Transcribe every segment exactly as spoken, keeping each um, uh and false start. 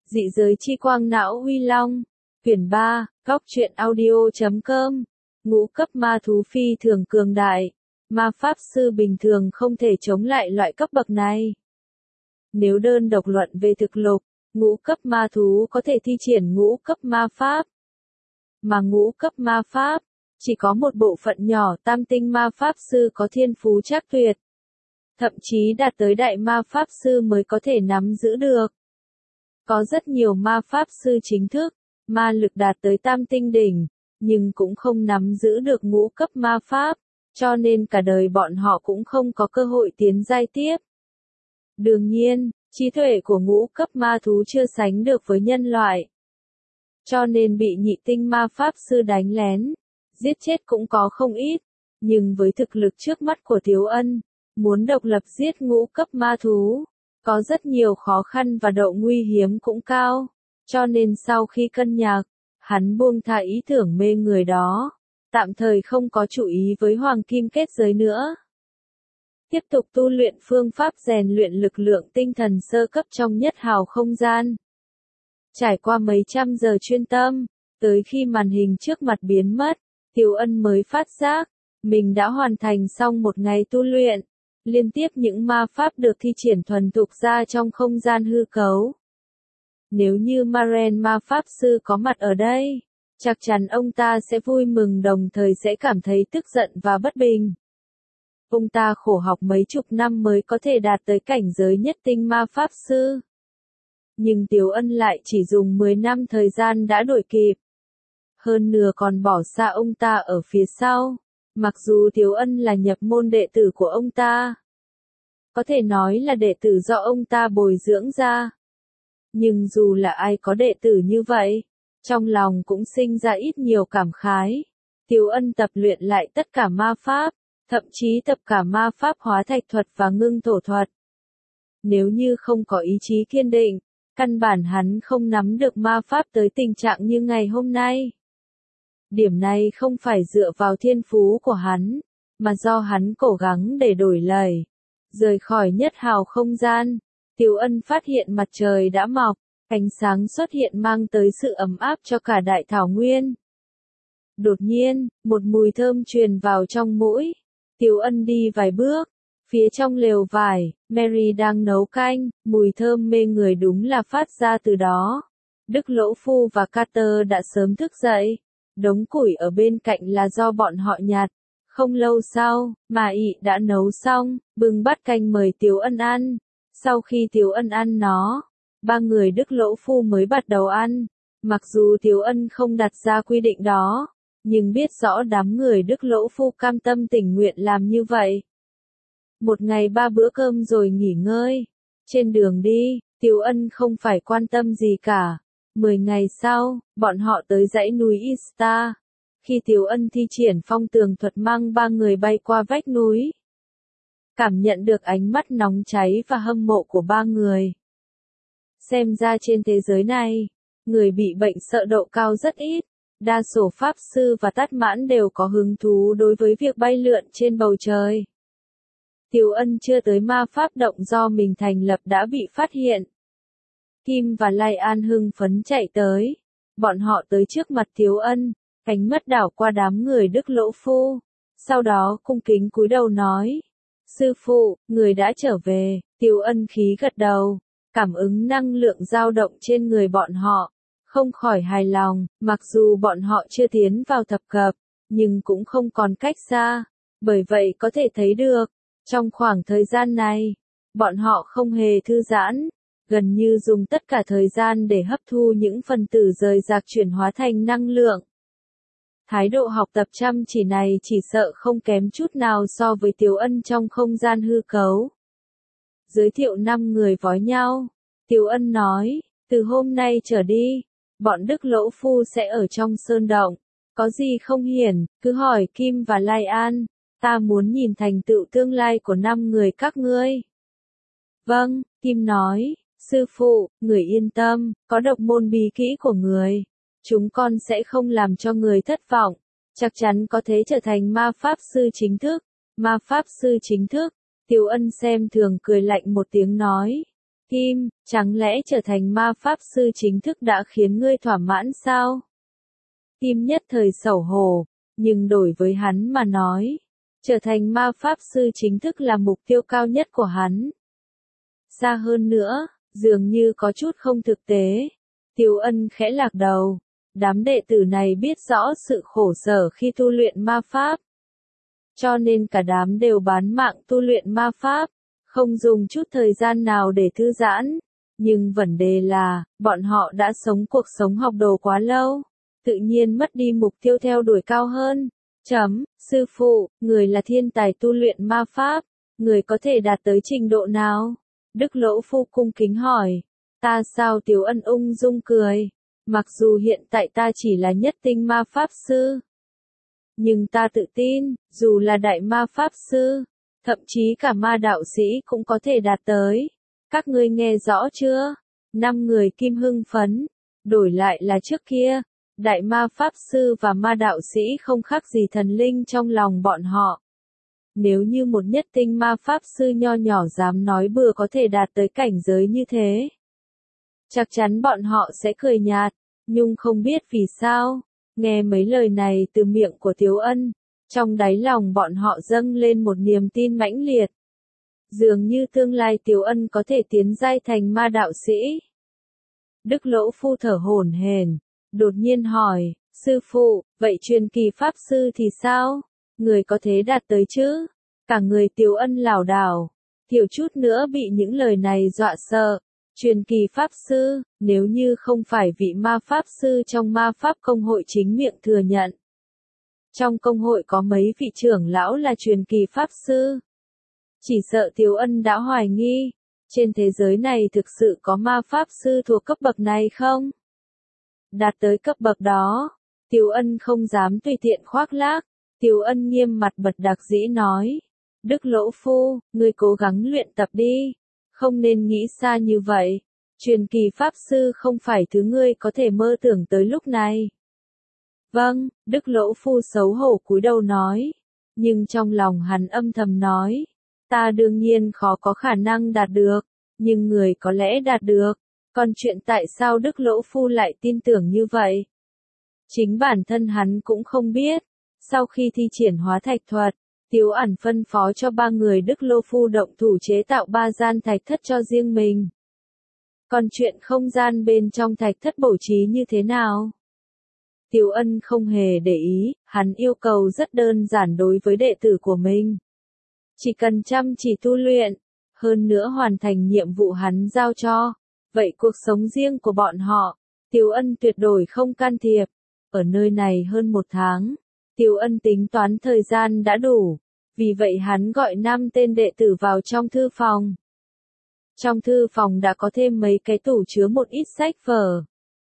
Dị giới chi quang não Huy Long, quyển ba, góc truyện audio.com, ngũ cấp ma thú phi thường cường đại, ma pháp sư bình thường không thể chống lại loại cấp bậc này. Nếu đơn độc luận về thực lực, ngũ cấp ma thú có thể thi triển ngũ cấp ma pháp. Mà ngũ cấp ma pháp, chỉ có một bộ phận nhỏ tam tinh ma pháp sư có thiên phú trác tuyệt. Thậm chí đạt tới đại ma pháp sư mới có thể nắm giữ được. Có rất nhiều ma pháp sư chính thức, ma lực đạt tới tam tinh đỉnh, nhưng cũng không nắm giữ được ngũ cấp ma pháp, cho nên cả đời bọn họ cũng không có cơ hội tiến giai tiếp. Đương nhiên, trí tuệ của ngũ cấp ma thú chưa sánh được với nhân loại. Cho nên bị nhị tinh ma pháp sư đánh lén, giết chết cũng có không ít, nhưng với thực lực trước mắt của Tiếu Ân, muốn độc lập giết ngũ cấp ma thú, có rất nhiều khó khăn và độ nguy hiểm cũng cao, cho nên sau khi cân nhắc, hắn buông tha ý tưởng mê người đó, tạm thời không có chú ý với hoàng kim kết giới nữa. Tiếp tục tu luyện phương pháp rèn luyện lực lượng tinh thần sơ cấp trong nhất hào không gian. Trải qua mấy trăm giờ chuyên tâm, tới khi màn hình trước mặt biến mất, Tiếu Ân mới phát giác, mình đã hoàn thành xong một ngày tu luyện. Liên tiếp những ma pháp được thi triển thuần thục ra trong không gian hư cấu. Nếu như Maren ma pháp sư có mặt ở đây, chắc chắn ông ta sẽ vui mừng đồng thời sẽ cảm thấy tức giận và bất bình. Ông ta khổ học mấy chục năm mới có thể đạt tới cảnh giới nhất tinh ma pháp sư. Nhưng Tiếu Ân lại chỉ dùng mười năm thời gian đã đuổi kịp. Hơn nửa còn bỏ xa ông ta ở phía sau. Mặc dù Tiếu Ân là nhập môn đệ tử của ông ta, có thể nói là đệ tử do ông ta bồi dưỡng ra. Nhưng dù là ai có đệ tử như vậy, trong lòng cũng sinh ra ít nhiều cảm khái. Tiếu Ân tập luyện lại tất cả ma pháp, thậm chí tập cả ma pháp hóa thạch thuật và ngưng thổ thuật. Nếu như không có ý chí kiên định, căn bản hắn không nắm được ma pháp tới tình trạng như ngày hôm nay. Điểm này không phải dựa vào thiên phú của hắn, mà do hắn cố gắng để đổi lời. Rời khỏi nhất hào không gian, Tiếu Ân phát hiện mặt trời đã mọc, ánh sáng xuất hiện mang tới sự ấm áp cho cả đại thảo nguyên. Đột nhiên, một mùi thơm truyền vào trong mũi. Tiếu Ân đi vài bước, phía trong lều vải, Mary đang nấu canh, mùi thơm mê người đúng là phát ra từ đó. Đức Lỗ Phu và Carter đã sớm thức dậy. Đống củi ở bên cạnh là do bọn họ nhặt. Không lâu sau, Mà Ị đã nấu xong, bưng bát canh mời Tiếu Ân ăn. Sau khi Tiếu Ân ăn nó, ba người Đức Lỗ Phu mới bắt đầu ăn. Mặc dù Tiếu Ân không đặt ra quy định đó, nhưng biết rõ đám người Đức Lỗ Phu cam tâm tình nguyện làm như vậy. Một ngày ba bữa cơm rồi nghỉ ngơi. Trên đường đi, Tiếu Ân không phải quan tâm gì cả. Mười ngày sau, bọn họ tới dãy núi Ista. Khi Tiếu Ân thi triển phong tường thuật mang ba người bay qua vách núi. Cảm nhận được ánh mắt nóng cháy và hâm mộ của ba người. Xem ra trên thế giới này, người bị bệnh sợ độ cao rất ít. Đa số pháp sư và tát mãn đều có hứng thú đối với việc bay lượn trên bầu trời. Tiếu Ân chưa tới ma pháp động do mình thành lập đã bị phát hiện. Kim và Lai An hưng phấn chạy tới. Bọn họ tới trước mặt Tiếu Ân, ánh mắt đảo qua đám người Đức Lỗ Phu. Sau đó cung kính cúi đầu nói. Sư phụ, người đã trở về. Tiếu Ân khí gật đầu. Cảm ứng năng lượng dao động trên người bọn họ. Không khỏi hài lòng, mặc dù bọn họ chưa tiến vào thập cập, nhưng cũng không còn cách xa. Bởi vậy có thể thấy được, trong khoảng thời gian này, bọn họ không hề thư giãn. Gần như dùng tất cả thời gian để hấp thu những phần tử rời rạc chuyển hóa thành năng lượng. Thái độ học tập chăm chỉ này chỉ sợ không kém chút nào so với Tiếu Ân trong không gian hư cấu. Giới thiệu năm người vói nhau, Tiếu Ân nói, từ hôm nay trở đi, bọn Đức Lỗ Phu sẽ ở trong sơn động. Có gì không hiển, cứ hỏi Kim và Lai An, ta muốn nhìn thành tựu tương lai của năm người các ngươi. Vâng, Kim nói. Sư phụ, người yên tâm, có độc môn bí kỹ của người. Chúng con sẽ không làm cho người thất vọng. Chắc chắn có thể trở thành ma pháp sư chính thức. Ma pháp sư chính thức. Tiếu Ân xem thường cười lạnh một tiếng nói. Kim, chẳng lẽ trở thành ma pháp sư chính thức đã khiến ngươi thỏa mãn sao? Kim nhất thời xấu hổ, nhưng đổi với hắn mà nói, trở thành ma pháp sư chính thức là mục tiêu cao nhất của hắn. Xa hơn nữa, dường như có chút không thực tế. Tiêu Ân khẽ lạc đầu, đám đệ tử này biết rõ sự khổ sở khi tu luyện ma pháp. Cho nên cả đám đều bán mạng tu luyện ma pháp, không dùng chút thời gian nào để thư giãn. Nhưng vấn đề là, bọn họ đã sống cuộc sống học đồ quá lâu, tự nhiên mất đi mục tiêu theo đuổi cao hơn. Chấm, sư phụ, người là thiên tài tu luyện ma pháp, người có thể đạt tới trình độ nào? Đức Lỗ Phu cung kính hỏi. Ta sao? Tiếu Ân ung dung cười. Mặc dù hiện tại ta chỉ là nhất tinh ma pháp sư, nhưng ta tự tin, dù là đại ma pháp sư, thậm chí cả ma đạo sĩ cũng có thể đạt tới. Các ngươi nghe rõ chưa? Năm người Kim hưng phấn. Đổi lại là trước kia, đại ma pháp sư và ma đạo sĩ không khác gì thần linh trong lòng bọn họ. Nếu như một nhất tinh ma pháp sư nho nhỏ dám nói bừa có thể đạt tới cảnh giới như thế, chắc chắn bọn họ sẽ cười nhạt, nhưng không biết vì sao, nghe mấy lời này từ miệng của Tiếu Ân, trong đáy lòng bọn họ dâng lên một niềm tin mãnh liệt. Dường như tương lai Tiếu Ân có thể tiến giai thành ma đạo sĩ. Đức Lỗ Phu thở hổn hển, đột nhiên hỏi, sư phụ, vậy truyền kỳ pháp sư thì sao? Người có thể đạt tới chứ? Cả người Tiếu Ân lảo đảo, thiếu chút nữa bị những lời này dọa sợ. Truyền kỳ pháp sư, nếu như không phải vị ma pháp sư trong ma pháp công hội chính miệng thừa nhận. Trong công hội có mấy vị trưởng lão là truyền kỳ pháp sư. Chỉ sợ Tiếu Ân đã hoài nghi, trên thế giới này thực sự có ma pháp sư thuộc cấp bậc này không? Đạt tới cấp bậc đó, Tiếu Ân không dám tùy tiện khoác lác. Tiếu Ân nghiêm mặt bật đặc dĩ nói, Đức Lỗ Phu, ngươi cố gắng luyện tập đi, không nên nghĩ xa như vậy. Truyền kỳ pháp sư không phải thứ ngươi có thể mơ tưởng tới lúc này. Vâng, Đức Lỗ Phu xấu hổ cúi đầu nói, nhưng trong lòng hắn âm thầm nói, ta đương nhiên khó có khả năng đạt được, nhưng người có lẽ đạt được. Còn chuyện tại sao Đức Lỗ Phu lại tin tưởng như vậy? Chính bản thân hắn cũng không biết. Sau khi thi triển hóa thạch thuật, Tiếu Ẩn phân phó cho ba người Đức Lỗ Phu động thủ chế tạo ba gian thạch thất cho riêng mình. Còn chuyện không gian bên trong thạch thất bố trí như thế nào? Tiếu Ân không hề để ý, hắn yêu cầu rất đơn giản đối với đệ tử của mình. Chỉ cần chăm chỉ tu luyện, hơn nữa hoàn thành nhiệm vụ hắn giao cho, vậy cuộc sống riêng của bọn họ, Tiếu Ân tuyệt đối không can thiệp. Ở nơi này hơn một tháng, Tiếu Ân tính toán thời gian đã đủ, vì vậy hắn gọi năm tên đệ tử vào trong thư phòng. Trong thư phòng đã có thêm mấy cái tủ chứa một ít sách vở,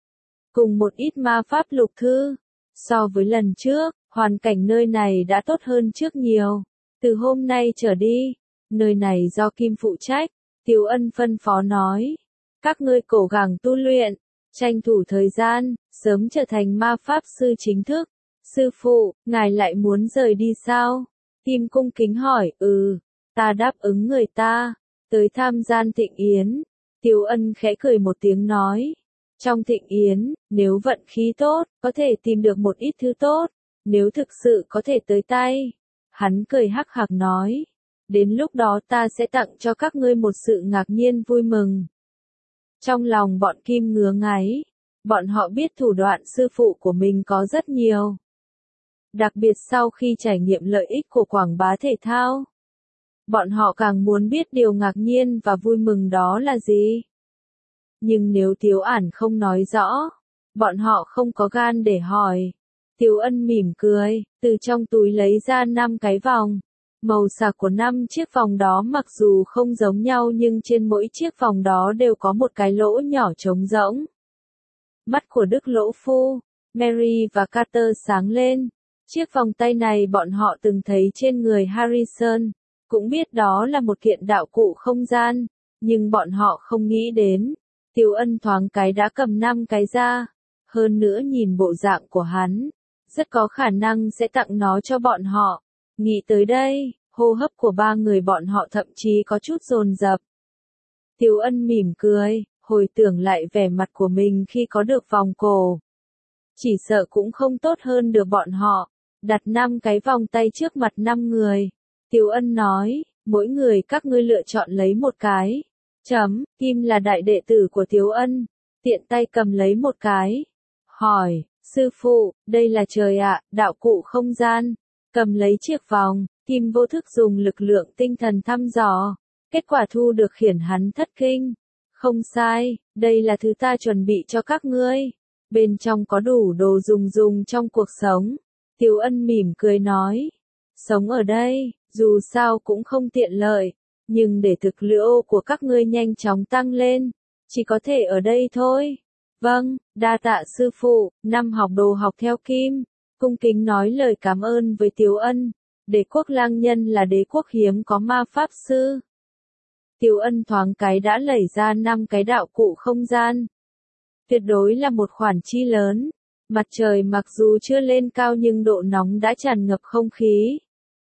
cùng một ít ma pháp lục thư. So với lần trước, hoàn cảnh nơi này đã tốt hơn trước nhiều. Từ hôm nay trở đi, nơi này do Kim phụ trách. Tiếu Ân phân phó nói, các ngươi cố gắng tu luyện, tranh thủ thời gian, sớm trở thành ma pháp sư chính thức. Sư phụ, ngài lại muốn rời đi sao? Kim cung kính hỏi. Ừ, ta đáp ứng người ta, tới tham gian thịnh yến. Tiếu Ân khẽ cười một tiếng nói, trong thịnh yến, nếu vận khí tốt, có thể tìm được một ít thứ tốt, nếu thực sự có thể tới tay. Hắn cười hắc hạc nói, đến lúc đó ta sẽ tặng cho các ngươi một sự ngạc nhiên vui mừng. Trong lòng bọn Kim ngứa ngáy, bọn họ biết thủ đoạn sư phụ của mình có rất nhiều. Đặc biệt sau khi trải nghiệm lợi ích của quảng bá thể thao, bọn họ càng muốn biết điều ngạc nhiên và vui mừng đó là gì. Nhưng nếu Tiếu Ản không nói rõ, bọn họ không có gan để hỏi. Tiếu Ân mỉm cười, từ trong túi lấy ra năm cái vòng. Màu sắc của năm chiếc vòng đó mặc dù không giống nhau nhưng trên mỗi chiếc vòng đó đều có một cái lỗ nhỏ trống rỗng. Mắt của Đức Lỗ Phu, Mary và Carter sáng lên. Chiếc vòng tay này bọn họ từng thấy trên người Harrison, cũng biết đó là một kiện đạo cụ không gian, nhưng bọn họ không nghĩ đến. Tiếu Ân thoáng cái đã cầm năm cái ra, hơn nữa nhìn bộ dạng của hắn, rất có khả năng sẽ tặng nó cho bọn họ. Nghĩ tới đây, hô hấp của ba người bọn họ thậm chí có chút dồn dập. Tiếu Ân mỉm cười, hồi tưởng lại vẻ mặt của mình khi có được vòng cổ. Chỉ sợ cũng không tốt hơn được bọn họ, đặt năm cái vòng tay trước mặt năm người. Tiếu Ân nói, mỗi người các ngươi lựa chọn lấy một cái. Chấm, Kim là đại đệ tử của Tiếu Ân, tiện tay cầm lấy một cái. Hỏi, sư phụ, đây là trời ạ, đạo cụ không gian. Cầm lấy chiếc vòng, Kim vô thức dùng lực lượng tinh thần thăm dò. Kết quả thu được khiển hắn thất kinh. Không sai, đây là thứ ta chuẩn bị cho các ngươi. Bên trong có đủ đồ dùng dùng trong cuộc sống. Tiếu Ân mỉm cười nói. Sống ở đây, dù sao cũng không tiện lợi. Nhưng để thực lực của các ngươi nhanh chóng tăng lên. Chỉ có thể ở đây thôi. Vâng, đa tạ sư phụ, năm học đồ học theo Kim. Cung kính nói lời cảm ơn với Tiếu Ân. Đế quốc lang nhân là đế quốc hiếm có ma pháp sư. Tiếu Ân thoáng cái đã lẩy ra năm cái đạo cụ không gian. Tuyệt đối là một khoản chi lớn. Mặt trời mặc dù chưa lên cao nhưng độ nóng đã tràn ngập không khí.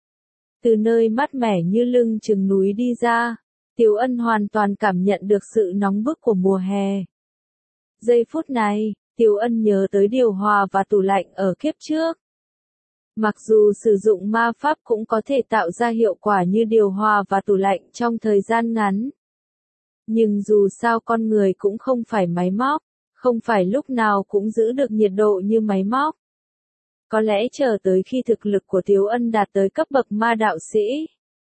Từ nơi mát mẻ như lưng chừng núi đi ra, Tiếu Ân hoàn toàn cảm nhận được sự nóng bức của mùa hè. Giây phút này, Tiếu Ân nhớ tới điều hòa và tủ lạnh ở kiếp trước. Mặc dù sử dụng ma pháp cũng có thể tạo ra hiệu quả như điều hòa và tủ lạnh trong thời gian ngắn. Nhưng dù sao con người cũng không phải máy móc, không phải lúc nào cũng giữ được nhiệt độ như máy móc. Có lẽ chờ tới khi thực lực của Tiếu Ân đạt tới cấp bậc ma đạo sĩ,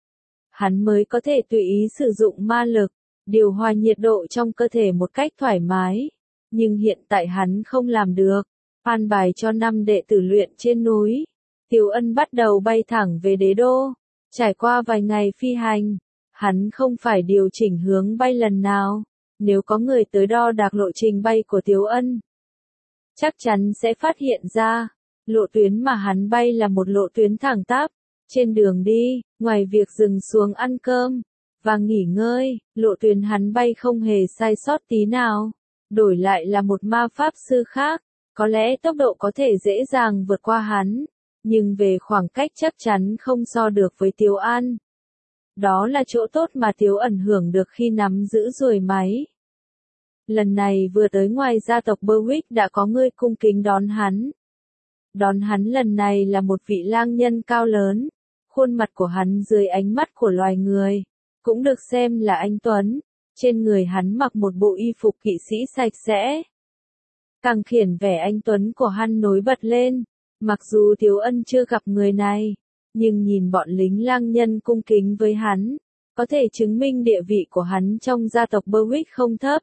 hắn mới có thể tùy ý sử dụng ma lực, điều hòa nhiệt độ trong cơ thể một cách thoải mái. Nhưng hiện tại hắn không làm được. An bài cho năm đệ tử luyện trên núi. Tiếu Ân bắt đầu bay thẳng về đế đô. Trải qua vài ngày phi hành, hắn không phải điều chỉnh hướng bay lần nào. Nếu có người tới đo đạc lộ trình bay của Tiếu Ân, chắc chắn sẽ phát hiện ra, lộ tuyến mà hắn bay là một lộ tuyến thẳng tắp. Trên đường đi, ngoài việc dừng xuống ăn cơm và nghỉ ngơi, lộ tuyến hắn bay không hề sai sót tí nào. Đổi lại là một ma pháp sư khác, có lẽ tốc độ có thể dễ dàng vượt qua hắn, nhưng về khoảng cách chắc chắn không so được với Tiếu An. Đó là chỗ tốt mà Tiếu Ẩn hưởng được khi nắm giữ ruồi máy. Lần này vừa tới ngoài gia tộc Berwick đã có người cung kính đón hắn. Đón hắn lần này là một vị lang nhân cao lớn, khuôn mặt của hắn dưới ánh mắt của loài người, cũng được xem là anh tuấn. Trên người hắn mặc một bộ y phục kỵ sĩ sạch sẽ, càng khiển vẻ anh tuấn của hắn nổi bật lên. Mặc dù Tiếu Ân chưa gặp người này, nhưng nhìn bọn lính lang nhân cung kính với hắn, có thể chứng minh địa vị của hắn trong gia tộc Berwick không thấp.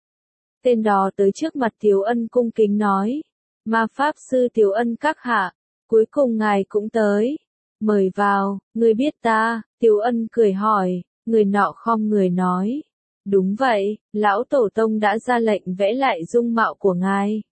Tên đó tới trước mặt Tiếu Ân cung kính nói, ma pháp sư Tiếu Ân các hạ, cuối cùng ngài cũng tới. Mời vào, người biết ta, Tiếu Ân cười hỏi, người nọ khom người nói. Đúng vậy, lão tổ tông đã ra lệnh vẽ lại dung mạo của ngài.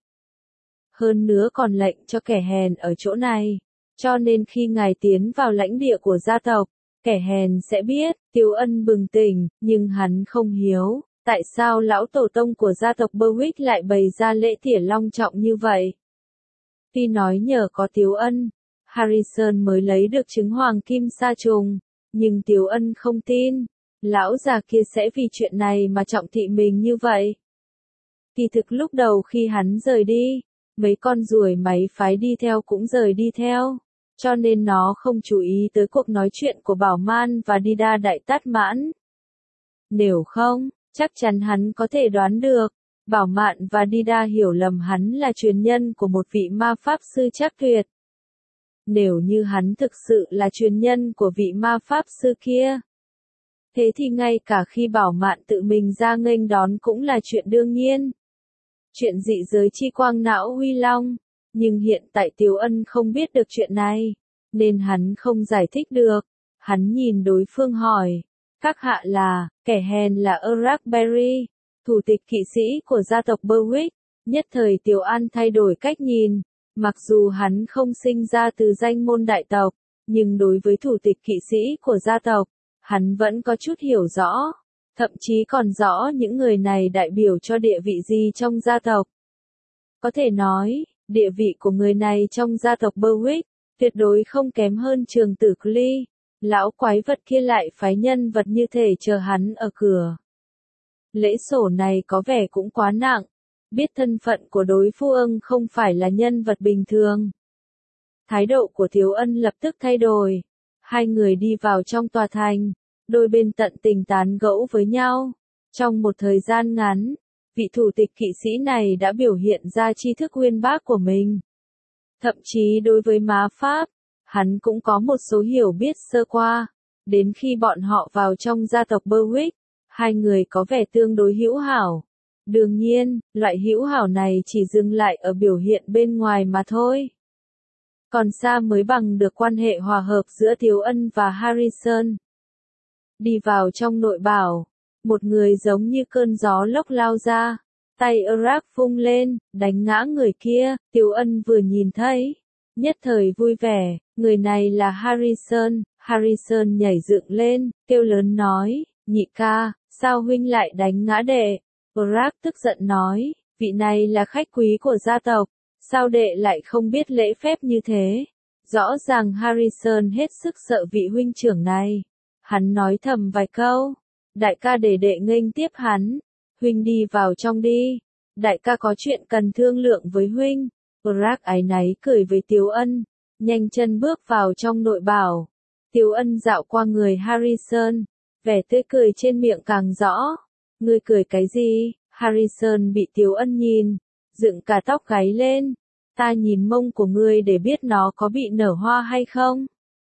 Hơn nữa còn lệnh cho kẻ hèn ở chỗ này. Cho nên khi ngài tiến vào lãnh địa của gia tộc, kẻ hèn sẽ biết. Tiếu Ân bừng tỉnh, nhưng hắn không hiếu. Tại sao lão tổ tông của gia tộc Berwick lại bày ra lễ tỉa long trọng như vậy? Tuy nói nhờ có Tiếu Ân, Harrison mới lấy được trứng hoàng kim sa trùng, nhưng Tiếu Ân không tin. Lão già kia sẽ vì chuyện này mà trọng thị mình như vậy. Kỳ thực lúc đầu khi hắn rời đi, mấy con ruồi máy phái đi theo cũng rời đi theo, cho nên nó không chú ý tới cuộc nói chuyện của Bảo Man và Dida Đại Tát Mãn. Nếu không, chắc chắn hắn có thể đoán được, Bảo Mạn và Dida hiểu lầm hắn là truyền nhân của một vị ma pháp sư chắc tuyệt. Nếu như hắn thực sự là truyền nhân của vị ma pháp sư kia, thế thì ngay cả khi Bảo Mạn tự mình ra nghênh đón cũng là chuyện đương nhiên. Chuyện dị giới chi quang não huy long, nhưng hiện tại Tiếu Ân không biết được chuyện này, nên hắn không giải thích được. Hắn nhìn đối phương hỏi, các hạ là, kẻ hèn là Arackberry, thủ tịch kỵ sĩ của gia tộc Berwick. Nhất thời Tiếu An thay đổi cách nhìn, mặc dù hắn không sinh ra từ danh môn đại tộc, nhưng đối với thủ tịch kỵ sĩ của gia tộc, hắn vẫn có chút hiểu rõ, thậm chí còn rõ những người này đại biểu cho địa vị gì trong gia tộc. Có thể nói, địa vị của người này trong gia tộc Berwick, tuyệt đối không kém hơn trường tử Clee. Lão quái vật kia lại phái nhân vật như thể chờ hắn ở cửa. Lễ sổ này có vẻ cũng quá nặng, biết thân phận của đối phương không phải là nhân vật bình thường. Thái độ của Tiếu Ân lập tức thay đổi. Hai người đi vào trong tòa thành, đôi bên tận tình tán gẫu với nhau. Trong một thời gian ngắn, vị thủ tịch kỵ sĩ này đã biểu hiện ra tri thức uyên bác của mình. Thậm chí đối với ma pháp, hắn cũng có một số hiểu biết sơ qua. Đến khi bọn họ vào trong gia tộc Berwick, hai người có vẻ tương đối hữu hảo. Đương nhiên, loại hữu hảo này chỉ dừng lại ở biểu hiện bên ngoài mà thôi. Còn xa mới bằng được quan hệ hòa hợp giữa Tiếu Ân và Harrison. Đi vào trong nội bảo, một người giống như cơn gió lốc lao ra, tay Iraq vung lên, đánh ngã người kia. Tiếu Ân vừa nhìn thấy, nhất thời vui vẻ, người này là Harrison. Harrison nhảy dựng lên, kêu lớn nói, nhị ca, sao huynh lại đánh ngã đệ? Iraq tức giận nói, vị này là khách quý của gia tộc, sao đệ lại không biết lễ phép như thế? Rõ ràng Harrison hết sức sợ vị huynh trưởng này. Hắn nói thầm vài câu, đại ca để đệ nghênh tiếp hắn, huynh đi vào trong đi, đại ca có chuyện cần thương lượng với huynh. Iraq áy náy cười với Tiếu Ân, nhanh chân bước vào trong nội bảo. Tiếu Ân dạo qua người Harrison, vẻ tươi cười trên miệng càng rõ. Ngươi cười cái gì? Harrison bị Tiếu Ân nhìn, dựng cả tóc gáy lên. Ta nhìn mông của ngươi để biết nó có bị nở hoa hay không?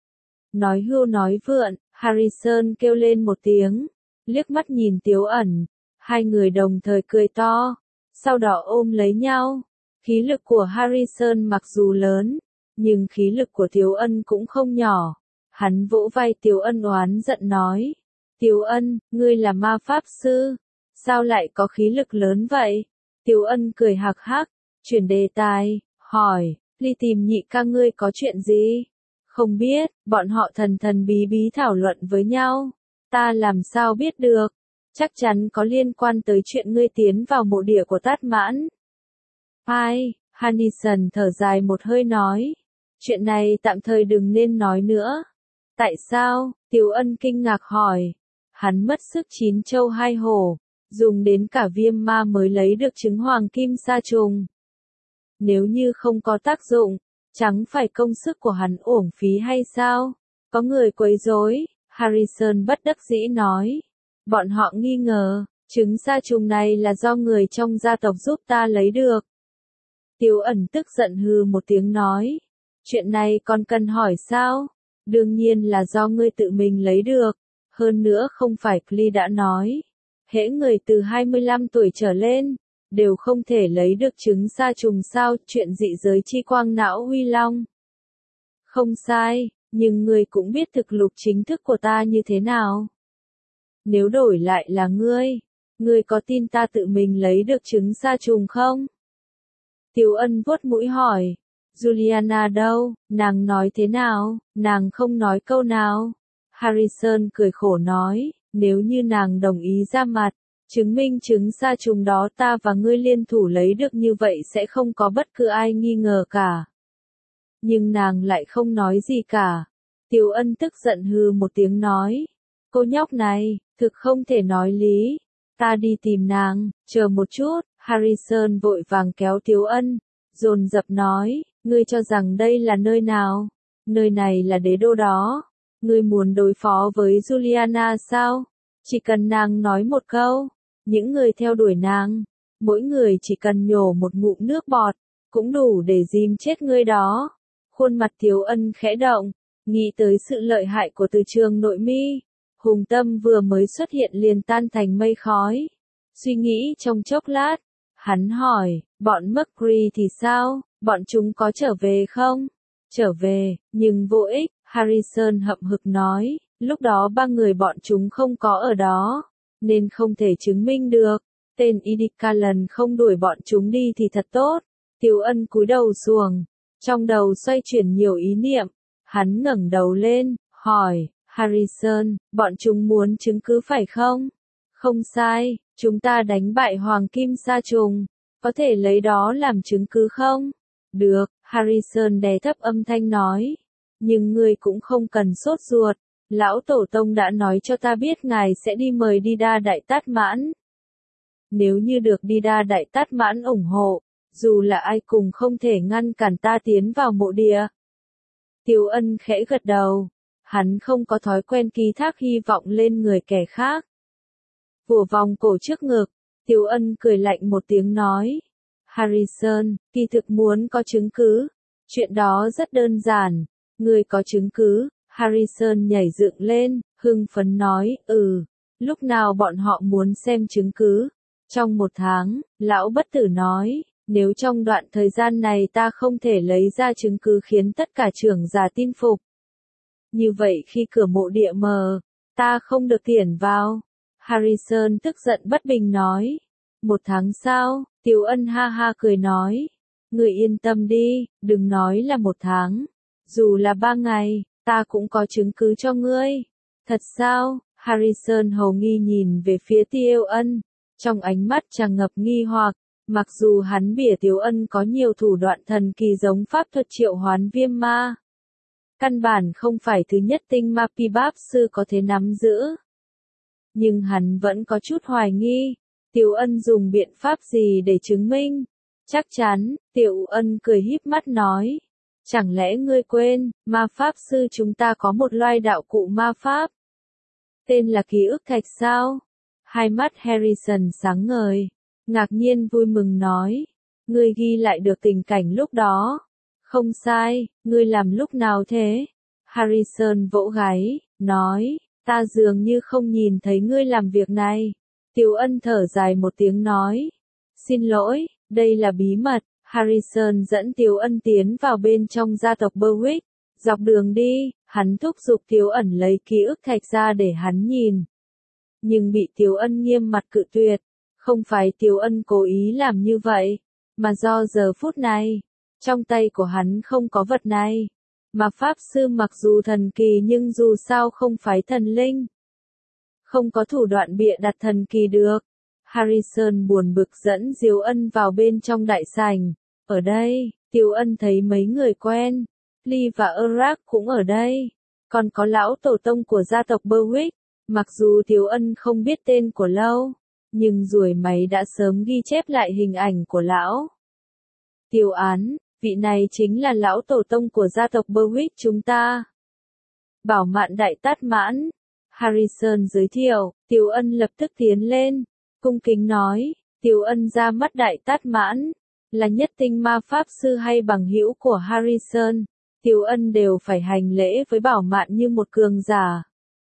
Nói hưu nói vượn, Harrison kêu lên một tiếng, liếc mắt nhìn Tiếu Ẩn. Hai người đồng thời cười to, sau đó ôm lấy nhau. Khí lực của Harrison mặc dù lớn, nhưng khí lực của Tiếu Ân cũng không nhỏ. Hắn vỗ vai Tiếu Ân oán giận nói, Tiếu Ân, ngươi là ma pháp sư, sao lại có khí lực lớn vậy? Tiếu Ân cười hạc hác, chuyển đề tài, hỏi, đi tìm nhị ca ngươi có chuyện gì? Không biết, bọn họ thần thần bí bí thảo luận với nhau, ta làm sao biết được, chắc chắn có liên quan tới chuyện ngươi tiến vào mộ địa của Tát Mãn. Ai, Harrison thở dài một hơi nói, chuyện này tạm thời đừng nên nói nữa. Tại sao? Tiếu Ân kinh ngạc hỏi. Hắn mất sức chín châu hai hổ, dùng đến cả viêm ma mới lấy được trứng hoàng kim sa trùng. Nếu như không có tác dụng, chẳng phải công sức của hắn uổng phí hay sao? Có người quấy rối, Harrison bất đắc dĩ nói. Bọn họ nghi ngờ, trứng sa trùng này là do người trong gia tộc giúp ta lấy được. Tiếu Ẩn tức giận hừ một tiếng nói. Chuyện này còn cần hỏi sao? Đương nhiên là do ngươi tự mình lấy được. Hơn nữa không phải Clee đã nói. Hễ người từ hai mươi lăm tuổi trở lên, đều không thể lấy được trứng sa trùng sao, chuyện dị giới chi quang não huy long. Không sai, nhưng ngươi cũng biết thực lực chính thức của ta như thế nào. Nếu đổi lại là ngươi, ngươi có tin ta tự mình lấy được trứng sa trùng không? Tiếu Ân vuốt mũi hỏi. Juliana đâu, nàng nói thế nào, nàng không nói câu nào. Harrison cười khổ nói, nếu như nàng đồng ý ra mặt, chứng minh trứng sa trùng đó ta và ngươi liên thủ lấy được như vậy sẽ không có bất cứ ai nghi ngờ cả. Nhưng nàng lại không nói gì cả. Tiếu Ân tức giận hừ một tiếng nói, cô nhóc này, thực không thể nói lý. Ta đi tìm nàng, chờ một chút. Harrison vội vàng kéo Tiếu Ân, dồn dập nói, ngươi cho rằng đây là nơi nào? Nơi này là đế đô đó. Ngươi muốn đối phó với Juliana sao? Chỉ cần nàng nói một câu, những người theo đuổi nàng, mỗi người chỉ cần nhổ một ngụm nước bọt, cũng đủ để dìm chết ngươi đó. Khuôn mặt Tiếu Ân khẽ động, nghĩ tới sự lợi hại của từ trường nội mi. Hùng tâm vừa mới xuất hiện liền tan thành mây khói. Suy nghĩ trong chốc lát, hắn hỏi, bọn Mercury thì sao, bọn chúng có trở về không? Trở về, nhưng vô ích, Harrison hậm hực nói, lúc đó ba người bọn chúng không có ở đó, nên không thể chứng minh được. Tên Idikalan không đuổi bọn chúng đi thì thật tốt. Tiếu Ân cúi đầu xuống, trong đầu xoay chuyển nhiều ý niệm. Hắn ngẩng đầu lên, hỏi, Harrison, bọn chúng muốn chứng cứ phải không? Không sai, chúng ta đánh bại Hoàng Kim Sa Trùng, có thể lấy đó làm chứng cứ không? Được, Harrison đè thấp âm thanh nói. Nhưng ngươi cũng không cần sốt ruột, lão tổ tông đã nói cho ta biết ngài sẽ đi mời đi đa đại Tát Mãn. nếu như được đi đa đại tát mãn ủng hộ, dù là ai cùng không thể ngăn cản ta tiến vào mộ địa. Tiếu Ân khẽ gật đầu, hắn không có thói quen ký thác hy vọng lên người kẻ khác. Vùa vòng cổ trước ngực, Tiếu Ân cười lạnh một tiếng nói, Harrison, kỳ thực muốn có chứng cứ, chuyện đó rất đơn giản, ngươi có chứng cứ, Harrison nhảy dựng lên, hưng phấn nói, ừ, lúc nào bọn họ muốn xem chứng cứ, trong một tháng, lão bất tử nói, nếu trong đoạn thời gian này ta không thể lấy ra chứng cứ khiến tất cả trưởng giả tin phục. Như vậy khi cửa mộ địa mờ, ta không được tiền vào. Harrison tức giận bất bình nói. Một tháng sau, Tiếu Ân ha ha cười nói. Người yên tâm đi, đừng nói là một tháng. Dù là ba ngày, ta cũng có chứng cứ cho ngươi. Thật sao? Harrison hầu nghi nhìn về phía Tiếu Ân. Trong ánh mắt tràn ngập nghi hoặc. Mặc dù hắn bỉa Tiếu Ân có nhiều thủ đoạn thần kỳ giống pháp thuật triệu hoán viêm ma. Căn bản không phải thứ nhất tinh ma pi báp sư có thể nắm giữ. Nhưng hắn vẫn có chút hoài nghi. Tiếu Ân dùng biện pháp gì để chứng minh? Chắc chắn, Tiếu Ân cười híp mắt nói. Chẳng lẽ ngươi quên, ma pháp sư chúng ta có một loài đạo cụ ma pháp? Tên là ký ức thạch sao? Hai mắt Harrison sáng ngời. Ngạc nhiên vui mừng nói. Ngươi ghi lại được tình cảnh lúc đó. Không sai, ngươi làm lúc nào thế? Harrison vỗ gáy, nói, ta dường như không nhìn thấy ngươi làm việc này. Tiếu Ân thở dài một tiếng nói, xin lỗi, đây là bí mật. Harrison dẫn Tiếu Ân tiến vào bên trong gia tộc Berwick. Dọc đường đi, hắn thúc giục Tiếu Ân lấy ký ức thạch ra để hắn nhìn. Nhưng bị Tiếu Ân nghiêm mặt cự tuyệt. Không phải Tiếu Ân cố ý làm như vậy, mà do giờ phút này, trong tay của hắn không có vật này. Mà Pháp Sư mặc dù thần kỳ nhưng dù sao không phải thần linh. Không có thủ đoạn bịa đặt thần kỳ được. Harrison buồn bực dẫn Tiếu Ân vào bên trong đại sảnh. Ở đây, Tiếu Ân thấy mấy người quen. Lee và Iraq cũng ở đây. Còn có lão tổ tông của gia tộc Berwick. Mặc dù Tiếu Ân không biết tên của lâu, nhưng ruồi máy đã sớm ghi chép lại hình ảnh của lão. Tiếu Án, vị này chính là lão tổ tông của gia tộc Berwick chúng ta. Bảo Mạn Đại Tát Mãn. Harrison giới thiệu, Tiếu Ân lập tức tiến lên, cung kính nói, Tiếu Ân ra mắt Đại Tát Mãn, là nhất tinh ma pháp sư hay bằng hữu của Harrison. Tiếu Ân đều phải hành lễ với Bảo Mạn như một cường giả.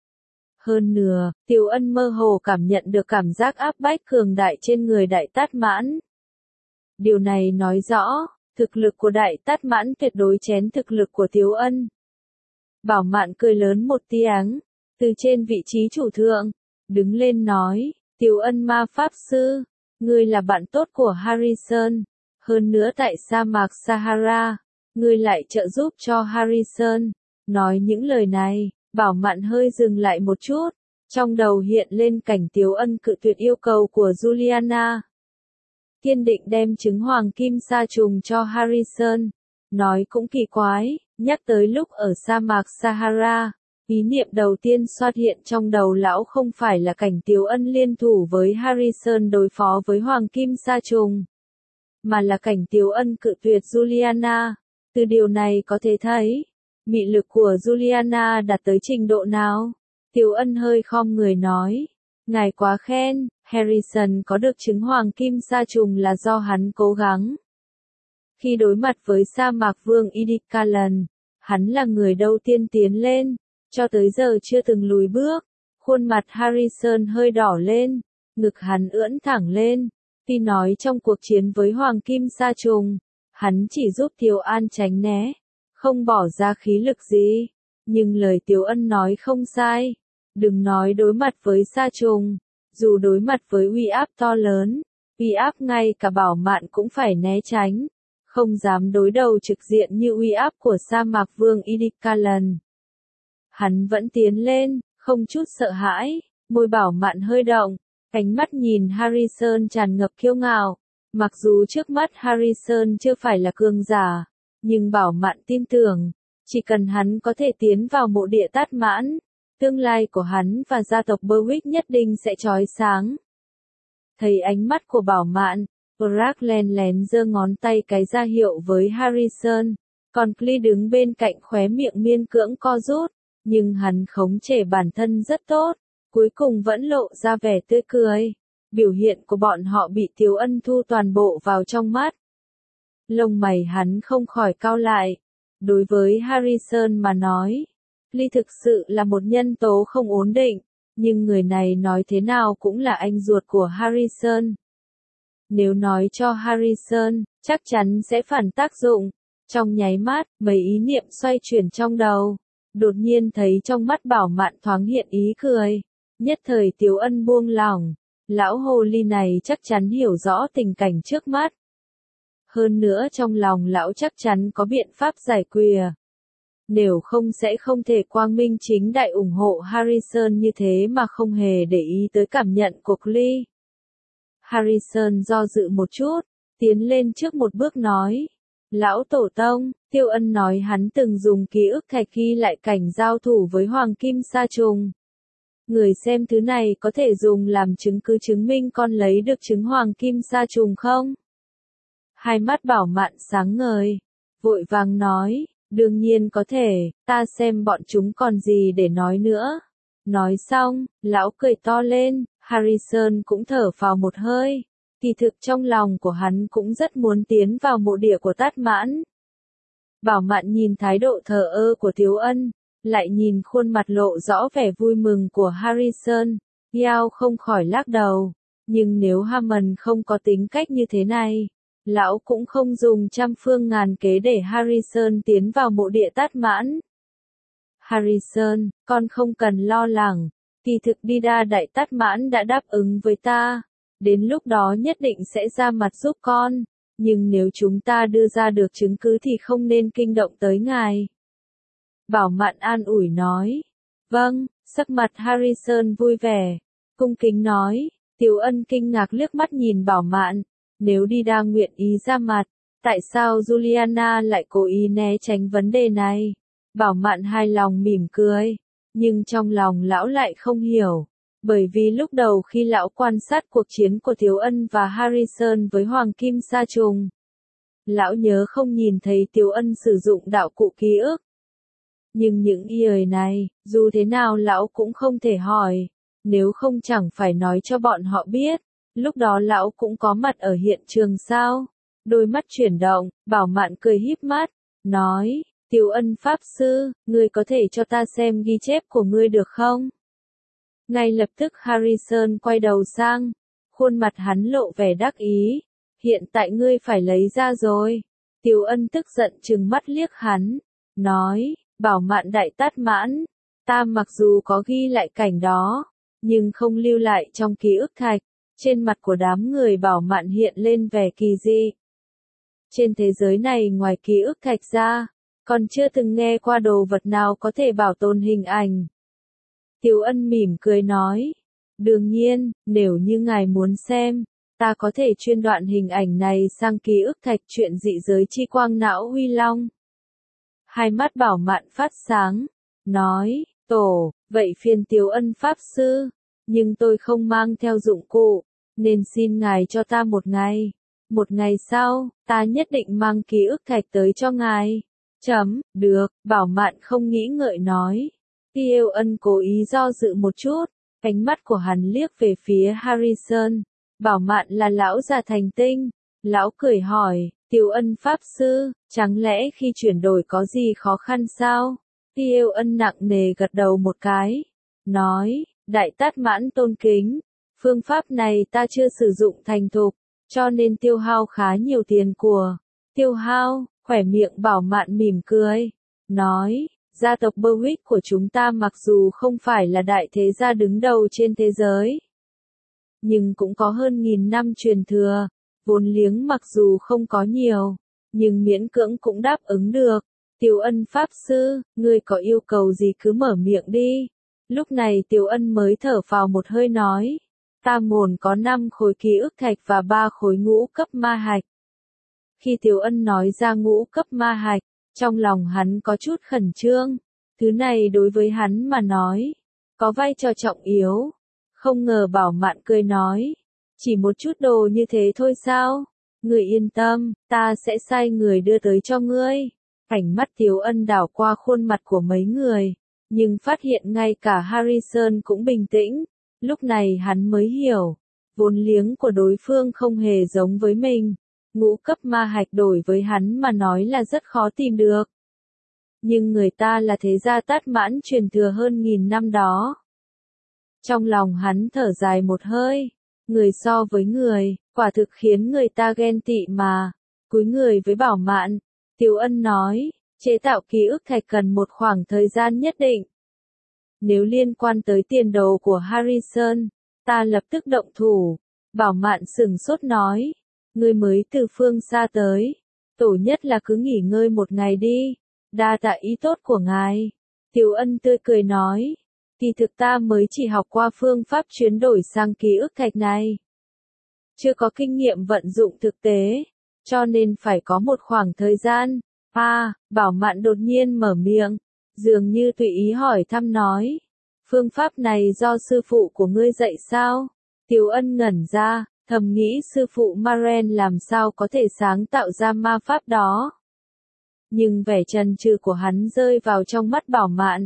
Hơn nữa, Tiếu Ân mơ hồ cảm nhận được cảm giác áp bách cường đại trên người Đại Tát Mãn. Điều này nói rõ, thực lực của Đại Tát Mãn tuyệt đối chén thực lực của Tiếu Ân. Bảo Mạn cười lớn một tiếng, từ trên vị trí chủ thượng, đứng lên nói, Tiếu Ân ma pháp sư, ngươi là bạn tốt của Harrison, hơn nữa tại sa mạc Sahara, ngươi lại trợ giúp cho Harrison. Nói những lời này, Bảo Mạn hơi dừng lại một chút, trong đầu hiện lên cảnh Tiếu Ân cự tuyệt yêu cầu của Juliana. Kiên định đem trứng hoàng kim sa trùng cho Harrison. Nói cũng kỳ quái, nhắc tới lúc ở sa mạc Sahara, ý niệm đầu tiên xuất hiện trong đầu lão không phải là cảnh Tiếu Ân liên thủ với Harrison đối phó với hoàng kim sa trùng, mà là cảnh Tiếu Ân cự tuyệt Juliana. Từ điều này có thể thấy, mị lực của Juliana đạt tới trình độ nào? Tiếu Ân hơi khom người nói, ngài quá khen, Harrison có được trứng hoàng kim sa trùng là do hắn cố gắng. Khi đối mặt với sa mạc vương Idikalan, hắn là người đầu tiên tiến lên, cho tới giờ chưa từng lùi bước. Khuôn mặt Harrison hơi đỏ lên, ngực hắn ưỡn thẳng lên. Tuy nói trong cuộc chiến với hoàng kim sa trùng, hắn chỉ giúp Tiếu An tránh né, không bỏ ra khí lực gì. Nhưng lời Tiếu Ân nói không sai. Đừng nói đối mặt với sa trùng, dù đối mặt với uy áp to lớn, uy áp ngay cả Bảo Mạn cũng phải né tránh, không dám đối đầu trực diện như uy áp của sa mạc vương Idikalan. Hắn vẫn tiến lên, không chút sợ hãi, môi Bảo Mạn hơi động, ánh mắt nhìn Harrison tràn ngập kiêu ngạo. Mặc dù trước mắt Harrison chưa phải là cường giả, nhưng Bảo Mạn tin tưởng, chỉ cần hắn có thể tiến vào mộ địa Tát Mãn, tương lai của hắn và gia tộc Berwick nhất định sẽ chói sáng. Thấy ánh mắt của Bảo Mạn, Brack len lén giơ ngón tay cái ra hiệu với Harrison, còn Clee đứng bên cạnh khóe miệng miên cưỡng co rút, nhưng hắn khống chế bản thân rất tốt, cuối cùng vẫn lộ ra vẻ tươi cười. Biểu hiện của bọn họ bị Tiếu Ân thu toàn bộ vào trong mắt. Lông mày hắn không khỏi cau lại. Đối với Harrison mà nói, Clee thực sự là một nhân tố không ổn định, nhưng người này nói thế nào cũng là anh ruột của Harrison. Nếu nói cho Harrison, chắc chắn sẽ phản tác dụng. Trong nháy mắt, mấy ý niệm xoay chuyển trong đầu. Đột nhiên thấy trong mắt Bảo Mạn thoáng hiện ý cười. Nhất thời Tiếu Ân buông lỏng. Lão hồ ly này chắc chắn hiểu rõ tình cảnh trước mắt. Hơn nữa trong lòng lão chắc chắn có biện pháp giải quyết. Nếu không sẽ không thể quang minh chính đại ủng hộ Harrison như thế mà không hề để ý tới cảm nhận của Clee. Harrison do dự một chút, tiến lên trước một bước nói. Lão tổ tông, Tiêu Ân nói hắn từng dùng ký ức thạch ghi lại cảnh giao thủ với Hoàng Kim Sa Trùng. Người xem thứ này có thể dùng làm chứng cứ chứng minh con lấy được trứng Hoàng Kim Sa Trùng không? Hai mắt Bảo Mạn sáng ngời, vội vàng nói, đương nhiên có thể, ta xem bọn chúng còn gì để nói nữa. Nói xong, lão cười to lên, Harrison cũng thở phào một hơi. Kỳ thực trong lòng của hắn cũng rất muốn tiến vào mộ địa của Tát Mãn. Bảo Mạn nhìn thái độ thờ ơ của Tiếu Ân, lại nhìn khuôn mặt lộ rõ vẻ vui mừng của Harrison, Yao không khỏi lắc đầu. Nhưng nếu Hammond không có tính cách như thế này, lão cũng không dùng trăm phương ngàn kế để Harrison tiến vào mộ địa Tát Mãn. Harrison, con không cần lo lắng, kỳ thực đi đa đại Tát Mãn đã đáp ứng với ta. Đến lúc đó nhất định sẽ ra mặt giúp con, nhưng nếu chúng ta đưa ra được chứng cứ thì không nên kinh động tới ngài. Bảo Mạn an ủi nói. Vâng, sắc mặt Harrison vui vẻ, cung kính nói. Tiếu Ân kinh ngạc liếc mắt nhìn Bảo Mạn, nếu đi đa nguyện ý ra mặt, tại sao Juliana lại cố ý né tránh vấn đề này? Bảo Mạn hài lòng mỉm cười, nhưng trong lòng lão lại không hiểu. Bởi vì lúc đầu khi lão quan sát cuộc chiến của Tiếu Ân và Harrison với Hoàng Kim Sa Trùng, lão nhớ không nhìn thấy Tiếu Ân sử dụng đạo cụ ký ức. Nhưng những lời này, dù thế nào lão cũng không thể hỏi, nếu không chẳng phải nói cho bọn họ biết, lúc đó lão cũng có mặt ở hiện trường sao? Đôi mắt chuyển động, Bảo Mạn cười híp mắt, nói, Tiếu Ân Pháp Sư, ngươi có thể cho ta xem ghi chép của ngươi được không? Ngay lập tức Harrison quay đầu sang, khuôn mặt hắn lộ vẻ đắc ý, hiện tại ngươi phải lấy ra rồi. Tiếu Ân tức giận trừng mắt liếc hắn, nói, Bảo Mạn đại Tát Mãn, ta mặc dù có ghi lại cảnh đó, nhưng không lưu lại trong ký ức thạch. Trên mặt của đám người Bảo Mạn hiện lên vẻ kỳ dị. Trên thế giới này ngoài ký ức thạch ra, còn chưa từng nghe qua đồ vật nào có thể bảo tồn hình ảnh. Tiếu Ân mỉm cười nói, đương nhiên, nếu như ngài muốn xem, ta có thể chuyên đoạn hình ảnh này sang ký ức thạch chuyện dị giới chi quang não huy long. Hai mắt Bảo Mạn phát sáng, nói, tổ, vậy phiền Tiếu Ân Pháp Sư, nhưng tôi không mang theo dụng cụ, nên xin ngài cho ta một ngày. Một ngày sau, ta nhất định mang ký ức thạch tới cho ngài. Chấm, được, Bảo Mạn không nghĩ ngợi nói. Tiếu Ân cố ý do dự một chút, ánh mắt của hắn liếc về phía Harrison. Bảo Mạn là lão già thành tinh. Lão cười hỏi, Tiếu Ân Pháp Sư, chẳng lẽ khi chuyển đổi có gì khó khăn sao? Tiếu Ân nặng nề gật đầu một cái, nói, đại Tát Mãn tôn kính, phương pháp này ta chưa sử dụng thành thục, cho nên tiêu hao khá nhiều tiền của. Tiêu hao, khỏe miệng Bảo Mạn mỉm cười, nói, gia tộc Berwick của chúng ta mặc dù không phải là đại thế gia đứng đầu trên thế giới, nhưng cũng có hơn nghìn năm truyền thừa, vốn liếng mặc dù không có nhiều, nhưng miễn cưỡng cũng đáp ứng được. Tiếu Ân Pháp Sư, ngươi có yêu cầu gì cứ mở miệng đi. Lúc này Tiếu Ân mới thở phào một hơi nói, ta ngồn có năm khối ký ức thạch và ba khối ngũ cấp ma hạch. Khi Tiếu Ân nói ra ngũ cấp ma hạch, trong lòng hắn có chút khẩn trương, thứ này đối với hắn mà nói, có vai trò trọng yếu. Không ngờ Bảo Mạn cười nói, Chỉ một chút đồ như thế thôi sao? Người yên tâm, ta sẽ sai người đưa tới cho ngươi. Ánh mắt Tiếu Ân đảo qua khuôn mặt của mấy người, nhưng phát hiện ngay cả Harrison cũng bình tĩnh. Lúc này hắn mới hiểu, vốn liếng của đối phương không hề giống với mình. Ngũ cấp ma hạch đổi với hắn mà nói là rất khó tìm được. Nhưng người ta là thế gia Tát Mãn truyền thừa hơn nghìn năm đó. Trong lòng hắn thở dài một hơi, người so với người, quả thực khiến người ta ghen tị mà. Cúi người với Bảo Mạn, Tiếu Ân nói, chế tạo ký ức thạch cần một khoảng thời gian nhất định. Nếu liên quan tới tiền đồ của Harrison, ta lập tức động thủ. Bảo Mạn sửng sốt nói, ngươi mới từ phương xa tới, tổ nhất là cứ nghỉ ngơi một ngày đi, đa tạ ý tốt của ngài. Tiếu Ân tươi cười nói, kỳ thực ta mới chỉ học qua phương pháp chuyển đổi sang ký ức thạch này. Chưa có kinh nghiệm vận dụng thực tế, cho nên phải có một khoảng thời gian. À, Bảo Mạn đột nhiên mở miệng, dường như tùy ý hỏi thăm nói, phương pháp này do sư phụ của ngươi dạy sao? Tiếu Ân ngẩn ra, thầm nghĩ sư phụ Maren làm sao có thể sáng tạo ra ma pháp đó. Nhưng vẻ chần chừ của hắn rơi vào trong mắt Bảo Mạn,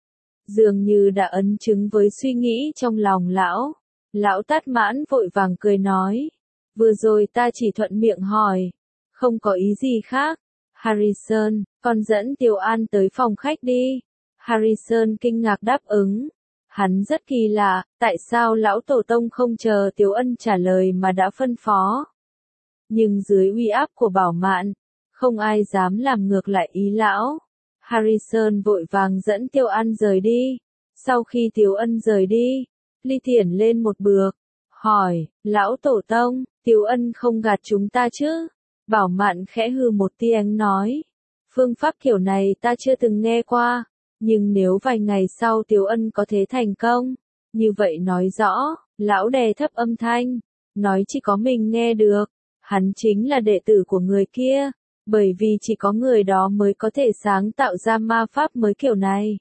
dường như đã ấn chứng với suy nghĩ trong lòng lão. Lão Tát Mãn vội vàng cười nói, vừa rồi ta chỉ thuận miệng hỏi, không có ý gì khác. Harrison, con dẫn Tiểu An tới phòng khách đi. Harrison kinh ngạc đáp ứng. Hắn rất kỳ lạ, tại sao lão tổ tông không chờ Tiếu Ân trả lời mà đã phân phó. Nhưng dưới uy áp của Bảo Mạn, không ai dám làm ngược lại ý lão. Harrison vội vàng dẫn Tiểu An rời đi. Sau khi Tiếu Ân rời đi, Ly Thiển lên một bước, hỏi, lão tổ tông, Tiếu Ân không gạt chúng ta chứ? Bảo Mạn khẽ hừ một tiếng nói, phương pháp kiểu này ta chưa từng nghe qua, nhưng nếu vài ngày sau Tiếu Ân có thể thành công, như vậy nói rõ, lão đè thấp âm thanh, nói chỉ có mình nghe được, hắn chính là đệ tử của người kia, bởi vì chỉ có người đó mới có thể sáng tạo ra ma pháp mới kiểu này.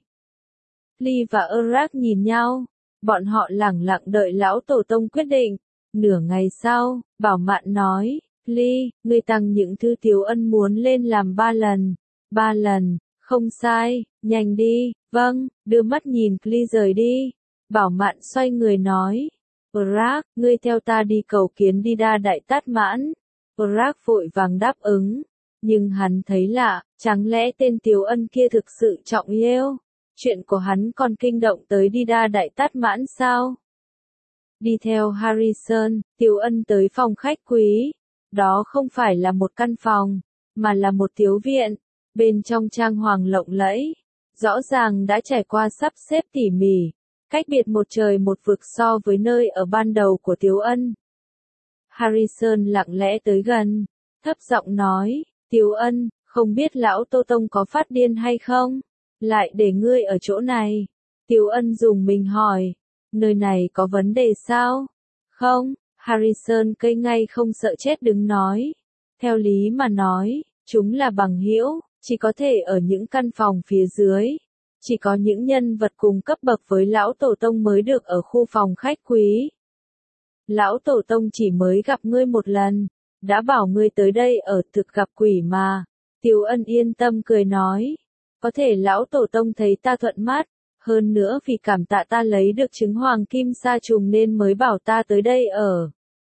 Ly và Urrak nhìn nhau, bọn họ lẳng lặng đợi lão tổ tông quyết định. Nửa ngày sau, Bảo Mạn nói, Ly, ngươi tăng những thứ Tiếu Ân muốn lên làm ba lần. Ba lần, không sai, nhanh đi, vâng, đưa mắt nhìn Ly rời đi. Bảo Mạn xoay người nói, Urrak, ngươi theo ta đi cầu kiến đi đa đại Tát Mãn. Urrak vội vàng đáp ứng, nhưng hắn thấy lạ, chẳng lẽ tên Tiếu Ân kia thực sự trọng yêu? Chuyện của hắn còn kinh động tới đi đa đại Tát Mãn sao? Đi theo Harrison, Tiếu Ân tới phòng khách quý. Đó không phải là một căn phòng, mà là một thiếu viện, bên trong trang hoàng lộng lẫy, rõ ràng đã trải qua sắp xếp tỉ mỉ, cách biệt một trời một vực so với nơi ở ban đầu của Tiếu Ân. Harrison lặng lẽ tới gần, thấp giọng nói, Tiếu Ân, không biết lão Tô Tông có phát điên hay không? Lại để ngươi ở chỗ này. Tiếu Ân dùng mình hỏi, nơi này có vấn đề sao? Không. Harrison cây ngay không sợ chết đứng nói. Theo lý mà nói, chúng là bằng hữu, chỉ có thể ở những căn phòng phía dưới. Chỉ có những nhân vật cùng cấp bậc với lão tổ tông mới được ở khu phòng khách quý. Lão tổ tông chỉ mới gặp ngươi một lần, đã bảo ngươi tới đây ở thực gặp quỷ mà. Tiếu Ân yên tâm cười nói, có thể lão tổ tông thấy ta thuận mắt, hơn nữa vì cảm tạ ta lấy được trứng hoàng kim sa trùng nên mới bảo ta tới đây ở.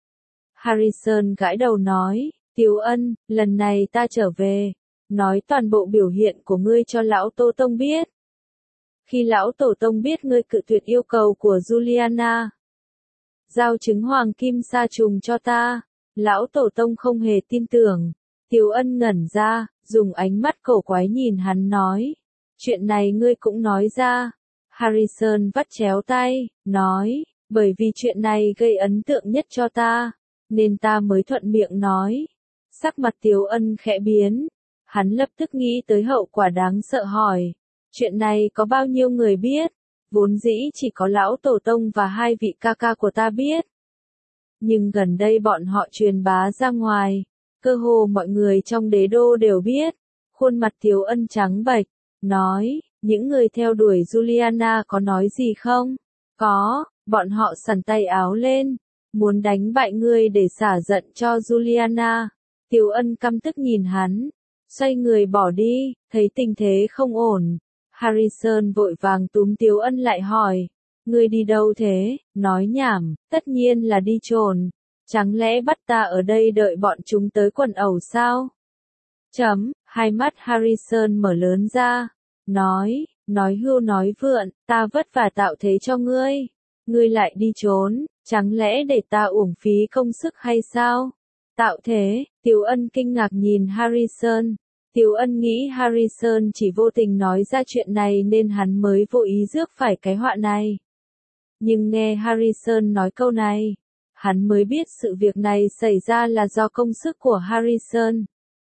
Harrison gãi đầu nói, Tiếu Ân, lần này ta trở về, nói toàn bộ biểu hiện của ngươi cho lão tổ tông biết. Khi lão tổ tông biết ngươi cự tuyệt yêu cầu của Juliana, giao trứng hoàng kim sa trùng cho ta, lão tổ tông không hề tin tưởng. Tiếu Ân ngẩn ra, dùng ánh mắt cổ quái nhìn hắn nói, chuyện này ngươi cũng nói ra. Harrison vắt chéo tay, nói, bởi vì chuyện này gây ấn tượng nhất cho ta, nên ta mới thuận miệng nói. Sắc mặt Tiếu Ân khẽ biến, hắn lập tức nghĩ tới hậu quả đáng sợ hỏi, chuyện này có bao nhiêu người biết? Vốn dĩ chỉ có lão tổ tông và hai vị ca ca của ta biết. Nhưng gần đây bọn họ truyền bá ra ngoài, cơ hồ mọi người trong đế đô đều biết. Khuôn mặt Tiếu Ân trắng bệch, nói, những người theo đuổi Juliana có nói gì không? Có, bọn họ xằn tay áo lên, muốn đánh bại ngươi để xả giận cho Juliana. Tiểu Ân căm tức nhìn hắn, xoay người bỏ đi, thấy tình thế không ổn. Harrison vội vàng túm Tiểu Ân lại hỏi, ngươi đi đâu thế? Nói nhảm, tất nhiên là đi trồn. Chẳng lẽ bắt ta ở đây đợi bọn chúng tới quần ẩu sao? Chấm, hai mắt Harrison mở lớn ra, nói, nói hưu nói vượn, ta vất vả tạo thế cho ngươi. Ngươi lại đi trốn, chẳng lẽ để ta uổng phí công sức hay sao? Tạo thế, Tiểu Ân kinh ngạc nhìn Harrison. Tiểu Ân nghĩ Harrison chỉ vô tình nói ra chuyện này nên hắn mới vô ý rước phải cái họa này. Nhưng nghe Harrison nói câu này, hắn mới biết sự việc này xảy ra là do công sức của Harrison.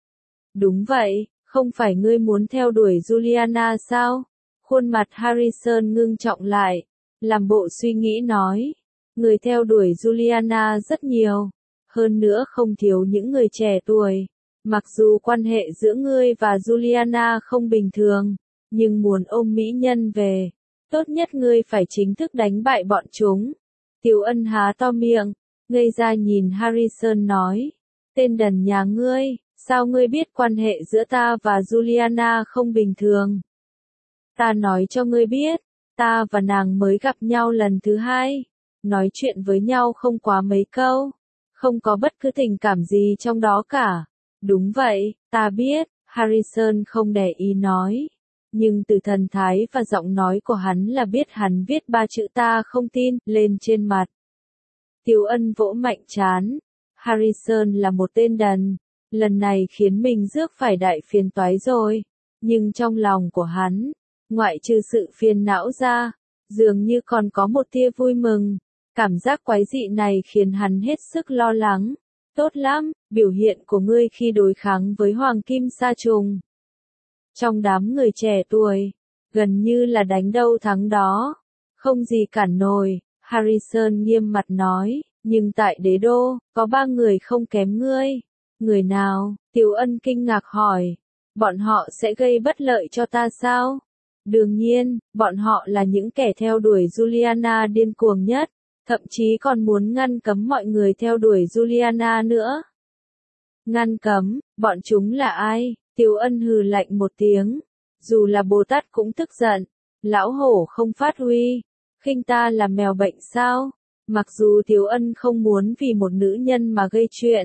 Đúng vậy, không phải ngươi muốn theo đuổi Juliana sao? Khuôn mặt Harrison ngưng trọng lại, làm bộ suy nghĩ nói, người theo đuổi Juliana rất nhiều, hơn nữa không thiếu những người trẻ tuổi. Mặc dù quan hệ giữa ngươi và Juliana không bình thường, nhưng muốn ôm mỹ nhân về, tốt nhất ngươi phải chính thức đánh bại bọn chúng. Tiểu Ân há to miệng, ngây ra nhìn Harrison nói, tên đần nhà ngươi, sao ngươi biết quan hệ giữa ta và Juliana không bình thường? Ta nói cho ngươi biết, ta và nàng mới gặp nhau lần thứ hai, nói chuyện với nhau không quá mấy câu, không có bất cứ tình cảm gì trong đó cả. Đúng vậy, ta biết, Harrison không để ý nói. Nhưng từ thần thái và giọng nói của hắn là biết hắn viết ba chữ ta không tin lên trên mặt. Tiểu Ân vỗ mạnh trán. Harrison là một tên đần. Lần này khiến mình rước phải đại phiền toái rồi. Nhưng trong lòng của hắn, ngoại trừ sự phiền não ra, dường như còn có một tia vui mừng. Cảm giác quái dị này khiến hắn hết sức lo lắng. Tốt lắm, biểu hiện của ngươi khi đối kháng với Hoàng Kim Sa Trùng. Trong đám người trẻ tuổi, gần như là đánh đâu thắng đó. Không gì cản nổi, Harrison nghiêm mặt nói, nhưng tại đế đô, có ba người không kém ngươi. Người nào? Tiểu Ân kinh ngạc hỏi. Bọn họ sẽ gây bất lợi cho ta sao? Đương nhiên, bọn họ là những kẻ theo đuổi Juliana điên cuồng nhất. Thậm chí còn muốn ngăn cấm mọi người theo đuổi Juliana nữa. Ngăn cấm, bọn chúng là ai? Tiểu Ân hừ lạnh một tiếng. Dù là Bồ Tát cũng tức giận. Lão hổ không phát huy. Khinh ta là mèo bệnh sao? Mặc dù Tiểu Ân không muốn vì một nữ nhân mà gây chuyện.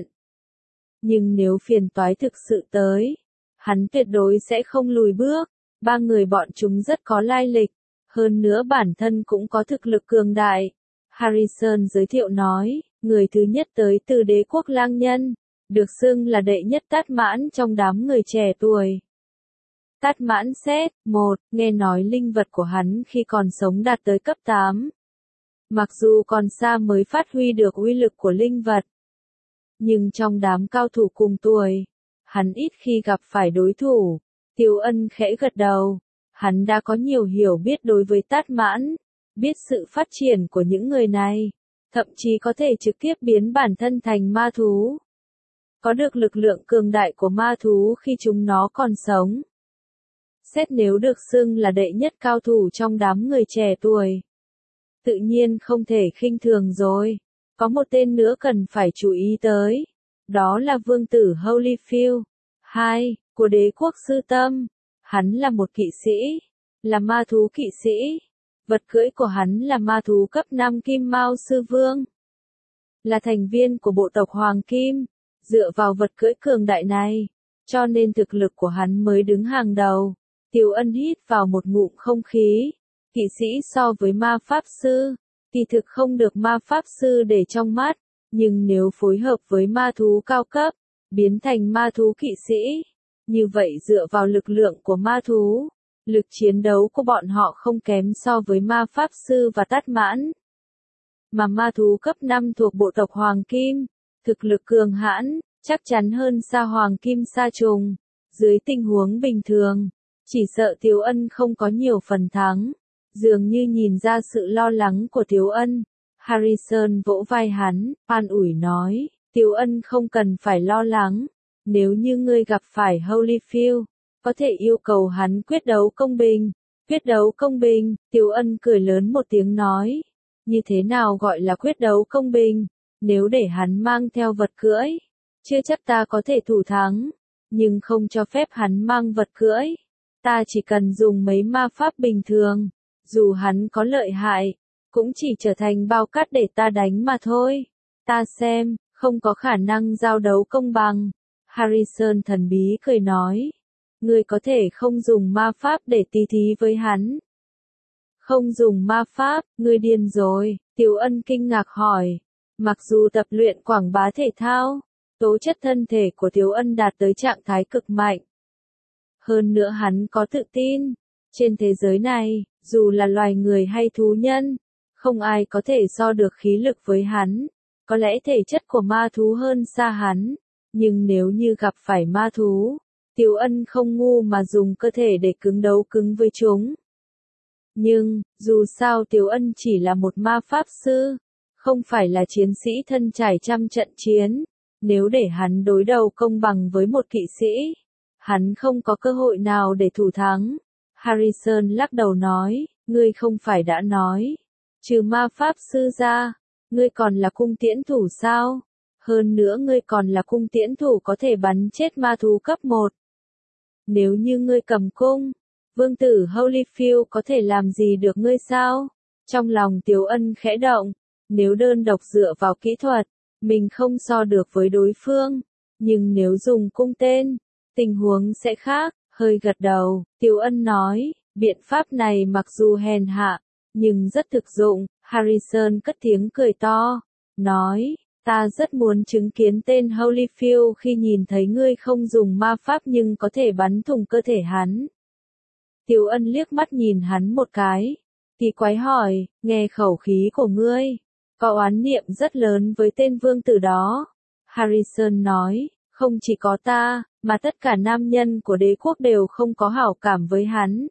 Nhưng nếu phiền toái thực sự tới, hắn tuyệt đối sẽ không lùi bước. Ba người bọn chúng rất có lai lịch. Hơn nữa bản thân cũng có thực lực cường đại. Harrison giới thiệu nói, người thứ nhất tới từ đế quốc lang nhân, được xưng là đệ nhất Tát Mãn trong đám người trẻ tuổi. Tát Mãn Xét, một, nghe nói linh vật của hắn khi còn sống đạt tới cấp tám. Mặc dù còn xa mới phát huy được uy lực của linh vật. Nhưng trong đám cao thủ cùng tuổi, hắn ít khi gặp phải đối thủ. Tiểu Ân khẽ gật đầu, hắn đã có nhiều hiểu biết đối với Tát Mãn. Biết sự phát triển của những người này, thậm chí có thể trực tiếp biến bản thân thành ma thú. Có được lực lượng cường đại của ma thú khi chúng nó còn sống. Xét nếu được xưng là đệ nhất cao thủ trong đám người trẻ tuổi. Tự nhiên không thể khinh thường rồi. Có một tên nữa cần phải chú ý tới. Đó là vương tử Holyfield. Hai, của đế quốc Sư Tâm. Hắn là một kỵ sĩ. Là ma thú kỵ sĩ. Vật cưỡi của hắn là ma thú cấp năm Kim Mao Sư Vương. Là thành viên của bộ tộc Hoàng Kim. Dựa vào vật cưỡi cường đại này, cho nên thực lực của hắn mới đứng hàng đầu. Tiểu Ân hít vào một ngụm không khí. Kỵ sĩ so với ma pháp sư, kỳ thực không được ma pháp sư để trong mắt. Nhưng nếu phối hợp với ma thú cao cấp, biến thành ma thú kỵ sĩ, như vậy dựa vào lực lượng của ma thú, lực chiến đấu của bọn họ không kém so với ma pháp sư và Tát Mãn. Mà ma thú cấp năm thuộc bộ tộc Hoàng Kim, thực lực cường hãn, chắc chắn hơn xa Hoàng Kim Sa Trùng. Dưới tình huống bình thường, chỉ sợ Tiểu Ân không có nhiều phần thắng. Dường như nhìn ra sự lo lắng của Tiểu Ân, Harrison vỗ vai hắn, an ủi nói, Tiểu Ân không cần phải lo lắng. Nếu như ngươi gặp phải Holyfield, có thể yêu cầu hắn quyết đấu công bình. Quyết đấu công bình, Tiểu Ân cười lớn một tiếng nói. Như thế nào gọi là quyết đấu công bình? nếu để hắn mang theo vật cưỡi, chưa chắc ta có thể thủ thắng, nhưng không cho phép hắn mang vật cưỡi. Ta chỉ cần dùng mấy ma pháp bình thường, dù hắn có lợi hại, cũng chỉ trở thành bao cát để ta đánh mà thôi. Ta xem, không có khả năng giao đấu công bằng. Harrison thần bí cười nói. Ngươi có thể không dùng ma pháp để tỉ thí với hắn. Không dùng ma pháp, ngươi điên rồi, Tiểu Ân kinh ngạc hỏi. Mặc dù tập luyện quảng bá thể thao, tố chất thân thể của Tiểu Ân đạt tới trạng thái cực mạnh. Hơn nữa hắn có tự tin, trên thế giới này, dù là loài người hay thú nhân, không ai có thể so được khí lực với hắn. Có lẽ thể chất của ma thú hơn xa hắn, nhưng nếu như gặp phải ma thú, Tiểu Ân không ngu mà dùng cơ thể để cứng đấu cứng với chúng. Nhưng, dù sao Tiểu Ân chỉ là một ma pháp sư, không phải là chiến sĩ thân trải trăm trận chiến. Nếu để hắn đối đầu công bằng với một kỵ sĩ, hắn không có cơ hội nào để thủ thắng. Harrison lắc đầu nói, ngươi không phải đã nói, trừ ma pháp sư ra, ngươi còn là cung tiễn thủ sao? Hơn nữa ngươi còn là cung tiễn thủ có thể bắn chết ma thú cấp một. Nếu như ngươi cầm cung, vương tử Holyfield có thể làm gì được ngươi sao? Trong lòng Tiểu Ân khẽ động, nếu đơn độc dựa vào kỹ thuật, mình không so được với đối phương, nhưng nếu dùng cung tên, tình huống sẽ khác. Hơi gật đầu, Tiểu Ân nói, biện pháp này mặc dù hèn hạ, nhưng rất thực dụng. Harrison cất tiếng cười to, nói, ta rất muốn chứng kiến tên Holyfield khi nhìn thấy ngươi không dùng ma pháp nhưng có thể bắn thủng cơ thể hắn. Tiểu Ân liếc mắt nhìn hắn một cái, kỳ quái hỏi, nghe khẩu khí của ngươi, có oán niệm rất lớn với tên vương tử đó. Harrison nói, không chỉ có ta, mà tất cả nam nhân của đế quốc đều không có hảo cảm với hắn.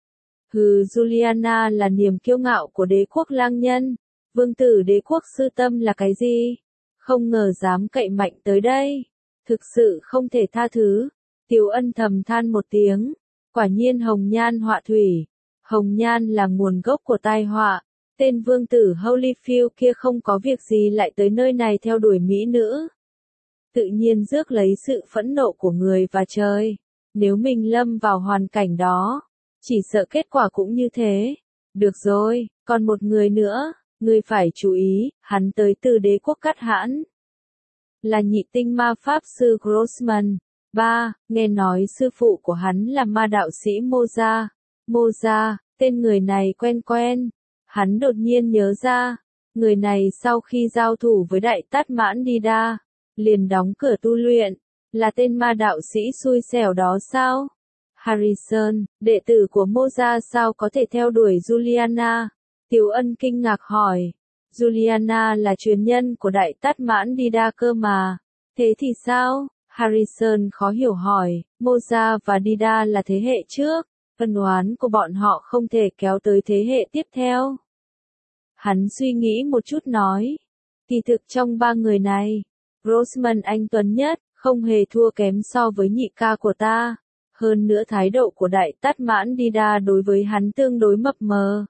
Hừ, Juliana là niềm kiêu ngạo của đế quốc lang nhân, vương tử đế quốc sư tâm là cái gì? Không ngờ dám cậy mạnh tới đây, thực sự không thể tha thứ. Tiểu Ân thầm than một tiếng, quả nhiên hồng nhan họa thủy, hồng nhan là nguồn gốc của tai họa. Tên vương tử Holyfield kia không có việc gì lại tới nơi này theo đuổi mỹ nữ. Tự nhiên rước lấy sự phẫn nộ của người và trời. Nếu mình lâm vào hoàn cảnh đó, chỉ sợ kết quả cũng như thế. Được rồi, còn một người nữa, ngươi phải chú ý, hắn tới từ đế quốc Cát Hãn. Là nhị tinh ma pháp sư Grossman. Ba, nghe nói sư phụ của hắn là ma đạo sĩ Moza. Moza, tên người này quen quen. Hắn đột nhiên nhớ ra, người này sau khi giao thủ với đại tát mãn Dida, liền đóng cửa tu luyện, là tên ma đạo sĩ xui xẻo đó sao? Harrison, đệ tử của Moza sao có thể theo đuổi Juliana? Tiểu Ân kinh ngạc hỏi, Juliana là truyền nhân của đại tát mãn Dida cơ mà, thế thì sao? Harrison khó hiểu hỏi, Moza và Dida là thế hệ trước, ân oán của bọn họ không thể kéo tới thế hệ tiếp theo. Hắn suy nghĩ một chút nói, kỳ thực trong ba người này, Grossman anh tuấn nhất, không hề thua kém so với nhị ca của ta. Hơn nữa thái độ của đại tát mãn Dida đối với hắn tương đối mập mờ.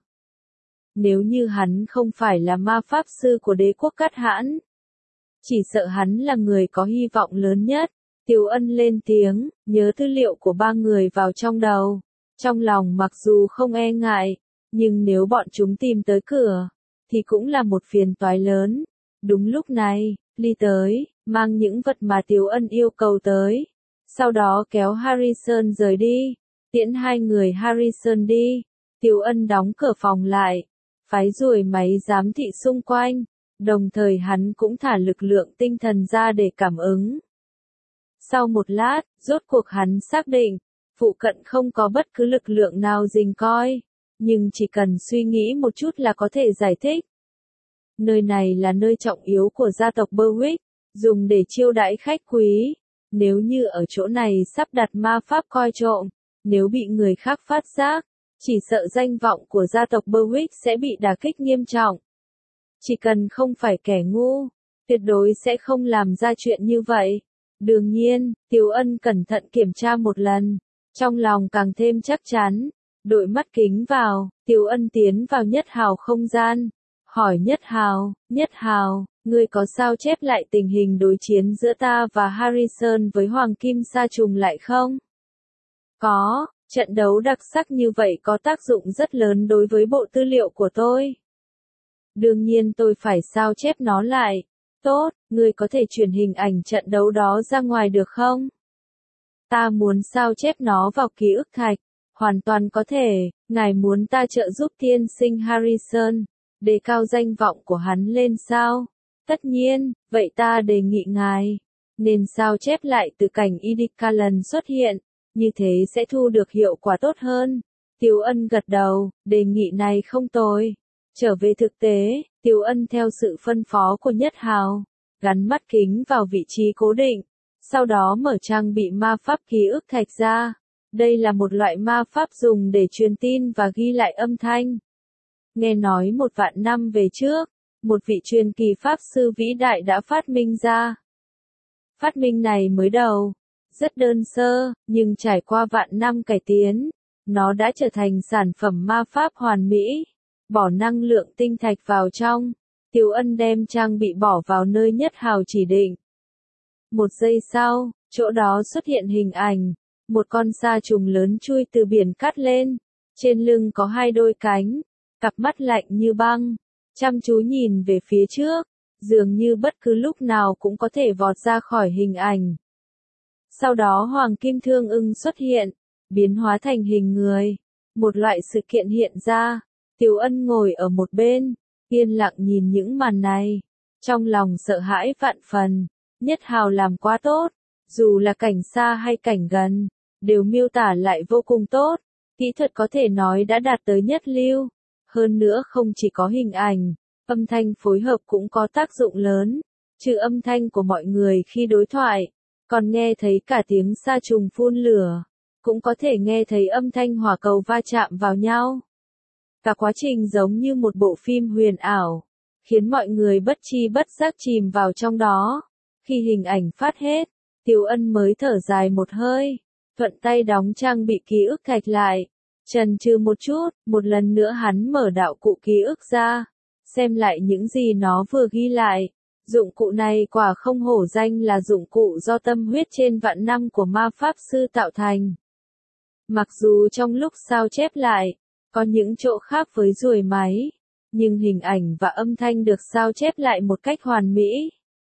Nếu như hắn không phải là ma pháp sư của đế quốc Cát Hãn, chỉ sợ hắn là người có hy vọng lớn nhất. Tiểu Ân lên tiếng, nhớ tư liệu của ba người vào trong đầu. Trong lòng mặc dù không e ngại, nhưng nếu bọn chúng tìm tới cửa, thì cũng là một phiền toái lớn. Đúng lúc này, Ly tới, mang những vật mà Tiểu Ân yêu cầu tới. Sau đó kéo Harrison rời đi, tiễn hai người Harrison đi. Tiểu Ân đóng cửa phòng lại, phái ruồi máy giám thị xung quanh, đồng thời hắn cũng thả lực lượng tinh thần ra để cảm ứng. Sau một lát, rốt cuộc hắn xác định, phụ cận không có bất cứ lực lượng nào rình coi, nhưng chỉ cần suy nghĩ một chút là có thể giải thích. Nơi này là nơi trọng yếu của gia tộc Berwick, dùng để chiêu đãi khách quý. Nếu như ở chỗ này sắp đặt ma pháp coi trộm, nếu bị người khác phát giác, chỉ sợ danh vọng của gia tộc Berwick sẽ bị đả kích nghiêm trọng. Chỉ cần không phải kẻ ngu, tuyệt đối sẽ không làm ra chuyện như vậy. Đương nhiên, Tiểu Ân cẩn thận kiểm tra một lần, trong lòng càng thêm chắc chắn, đội mắt kính vào, Tiểu Ân tiến vào nhất hào không gian, hỏi Nhất Hào, Nhất Hào, ngươi có sao chép lại tình hình đối chiến giữa ta và Harrison với Hoàng Kim Sa Trùng lại không? Có, trận đấu đặc sắc như vậy có tác dụng rất lớn đối với bộ tư liệu của tôi. Đương nhiên tôi phải sao chép nó lại. Tốt, ngươi có thể chuyển hình ảnh trận đấu đó ra ngoài được không? Ta muốn sao chép nó vào ký ức thạch. Hoàn toàn có thể, ngài muốn ta trợ giúp tiên sinh Harrison, đề cao danh vọng của hắn lên sao? Tất nhiên, vậy ta đề nghị ngài, nên sao chép lại từ cảnh Idikalan xuất hiện, như thế sẽ thu được hiệu quả tốt hơn. Tiếu Ân gật đầu, đề nghị này không tồi. Trở về thực tế, Tiếu Ân theo sự phân phó của Nhất Hào, gắn mắt kính vào vị trí cố định, sau đó mở trang bị ma pháp ký ức thạch ra. Đây là một loại ma pháp dùng để truyền tin và ghi lại âm thanh. Nghe nói một vạn năm về trước, một vị truyền kỳ pháp sư vĩ đại đã phát minh ra. Phát minh này mới đầu, rất đơn sơ, nhưng trải qua vạn năm cải tiến, nó đã trở thành sản phẩm ma pháp hoàn mỹ. Bỏ năng lượng tinh thạch vào trong, Tiếu Ân đem trang bị bỏ vào nơi Nhất Hào chỉ định. Một giây sau, chỗ đó xuất hiện hình ảnh, một con sa trùng lớn chui từ biển cát lên, trên lưng có hai đôi cánh, cặp mắt lạnh như băng, chăm chú nhìn về phía trước, dường như bất cứ lúc nào cũng có thể vọt ra khỏi hình ảnh. Sau đó Hoàng Kim Thương Ưng xuất hiện, biến hóa thành hình người, một loại sự kiện hiện ra. Tiếu Ân ngồi ở một bên, yên lặng nhìn những màn này, trong lòng sợ hãi vạn phần. Nhất Hào làm quá tốt, dù là cảnh xa hay cảnh gần, đều miêu tả lại vô cùng tốt, kỹ thuật có thể nói đã đạt tới nhất lưu. Hơn nữa không chỉ có hình ảnh, âm thanh phối hợp cũng có tác dụng lớn, trừ âm thanh của mọi người khi đối thoại, còn nghe thấy cả tiếng sa trùng phun lửa, cũng có thể nghe thấy âm thanh hỏa cầu va chạm vào nhau. Cả quá trình giống như một bộ phim huyền ảo, khiến mọi người bất chi bất giác chìm vào trong đó. Khi hình ảnh phát hết, Tiếu Ân mới thở dài một hơi, thuận tay đóng trang bị ký ức thạch lại. Chần chừ một chút, một lần nữa hắn mở đạo cụ ký ức ra, xem lại những gì nó vừa ghi lại. Dụng cụ này quả không hổ danh là dụng cụ do tâm huyết trên vạn năm của ma pháp sư tạo thành. Mặc dù trong lúc sao chép lại, có những chỗ khác với ruồi máy, nhưng hình ảnh và âm thanh được sao chép lại một cách hoàn mỹ.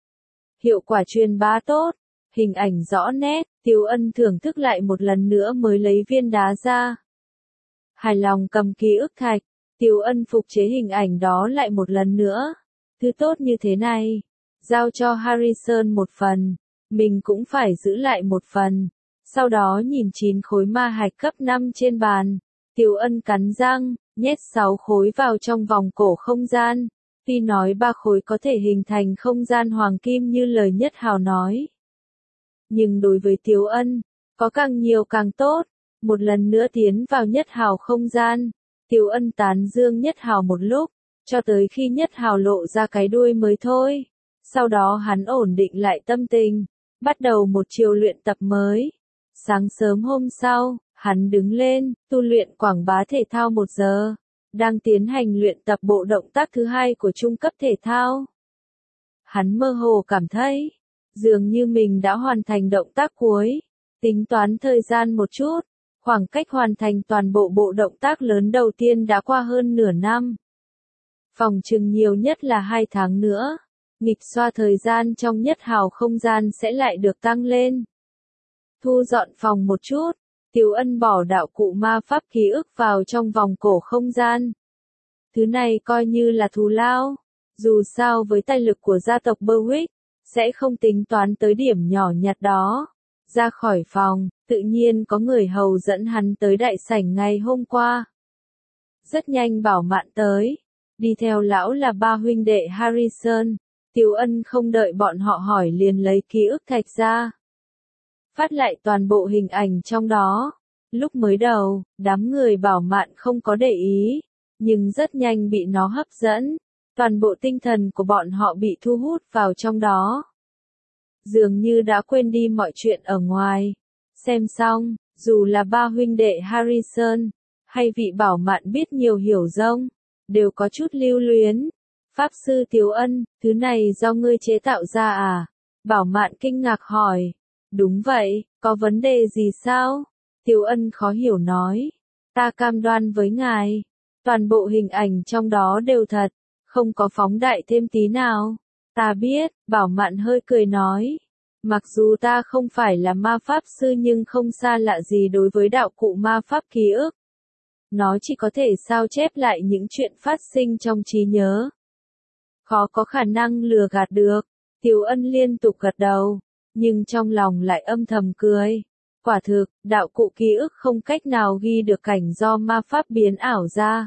Hiệu quả truyền bá tốt, hình ảnh rõ nét, Tiếu Ân thưởng thức lại một lần nữa mới lấy viên đá ra. Hài lòng cầm ký ức thạch, Tiếu Ân phục chế hình ảnh đó lại một lần nữa. Thứ tốt như thế này, giao cho Harrison một phần, mình cũng phải giữ lại một phần. Sau đó nhìn chín khối ma hạch cấp năm trên bàn, Tiếu Ân cắn răng, nhét sáu khối vào trong vòng cổ không gian. Tuy nói ba khối có thể hình thành không gian hoàng kim như lời Nhất Hào nói. Nhưng đối với Tiếu Ân, có càng nhiều càng tốt. Một lần nữa tiến vào Nhất Hào không gian, Tiếu Ân tán dương Nhất Hào một lúc, cho tới khi Nhất Hào lộ ra cái đuôi mới thôi. Sau đó hắn ổn định lại tâm tình, bắt đầu một chiều luyện tập mới. Sáng sớm hôm sau, hắn đứng lên, tu luyện quảng bá thể thao một giờ, đang tiến hành luyện tập bộ động tác thứ hai của trung cấp thể thao. Hắn mơ hồ cảm thấy, dường như mình đã hoàn thành động tác cuối, tính toán thời gian một chút, khoảng cách hoàn thành toàn bộ bộ động tác lớn đầu tiên đã qua hơn nửa năm. Phòng chừng nhiều nhất là hai tháng nữa, nghịch xoa thời gian trong Nhất Hào không gian sẽ lại được tăng lên. Thu dọn phòng một chút, Tiếu Ân bỏ đạo cụ ma pháp ký ức vào trong vòng cổ không gian. Thứ này coi như là thù lao, dù sao với tài lực của gia tộc Berwick, sẽ không tính toán tới điểm nhỏ nhặt đó. Ra khỏi phòng, tự nhiên có người hầu dẫn hắn tới đại sảnh ngày hôm qua. Rất nhanh Bảo Mạn tới, đi theo lão là ba huynh đệ Harrison. Tiếu Ân không đợi bọn họ hỏi liền lấy ký ức thạch ra, phát lại toàn bộ hình ảnh trong đó. Lúc mới đầu, đám người Bảo Mạn không có để ý, nhưng rất nhanh bị nó hấp dẫn, toàn bộ tinh thần của bọn họ bị thu hút vào trong đó. Dường như đã quên đi mọi chuyện ở ngoài. Xem xong, dù là ba huynh đệ Harrison, hay vị Bảo Mạn biết nhiều hiểu rông, đều có chút lưu luyến. Pháp sư Tiếu Ân, thứ này do ngươi chế tạo ra à? Bảo Mạn kinh ngạc hỏi. Đúng vậy, có vấn đề gì sao? Tiếu Ân khó hiểu nói. Ta cam đoan với ngài, toàn bộ hình ảnh trong đó đều thật, không có phóng đại thêm tí nào. Ta biết, Bảo Mạn hơi cười nói. Mặc dù ta không phải là ma pháp sư nhưng không xa lạ gì đối với đạo cụ ma pháp ký ức. Nó chỉ có thể sao chép lại những chuyện phát sinh trong trí nhớ. Khó có khả năng lừa gạt được. Tiếu Ân liên tục gật đầu, nhưng trong lòng lại âm thầm cười. Quả thực, đạo cụ ký ức không cách nào ghi được cảnh do ma pháp biến ảo ra.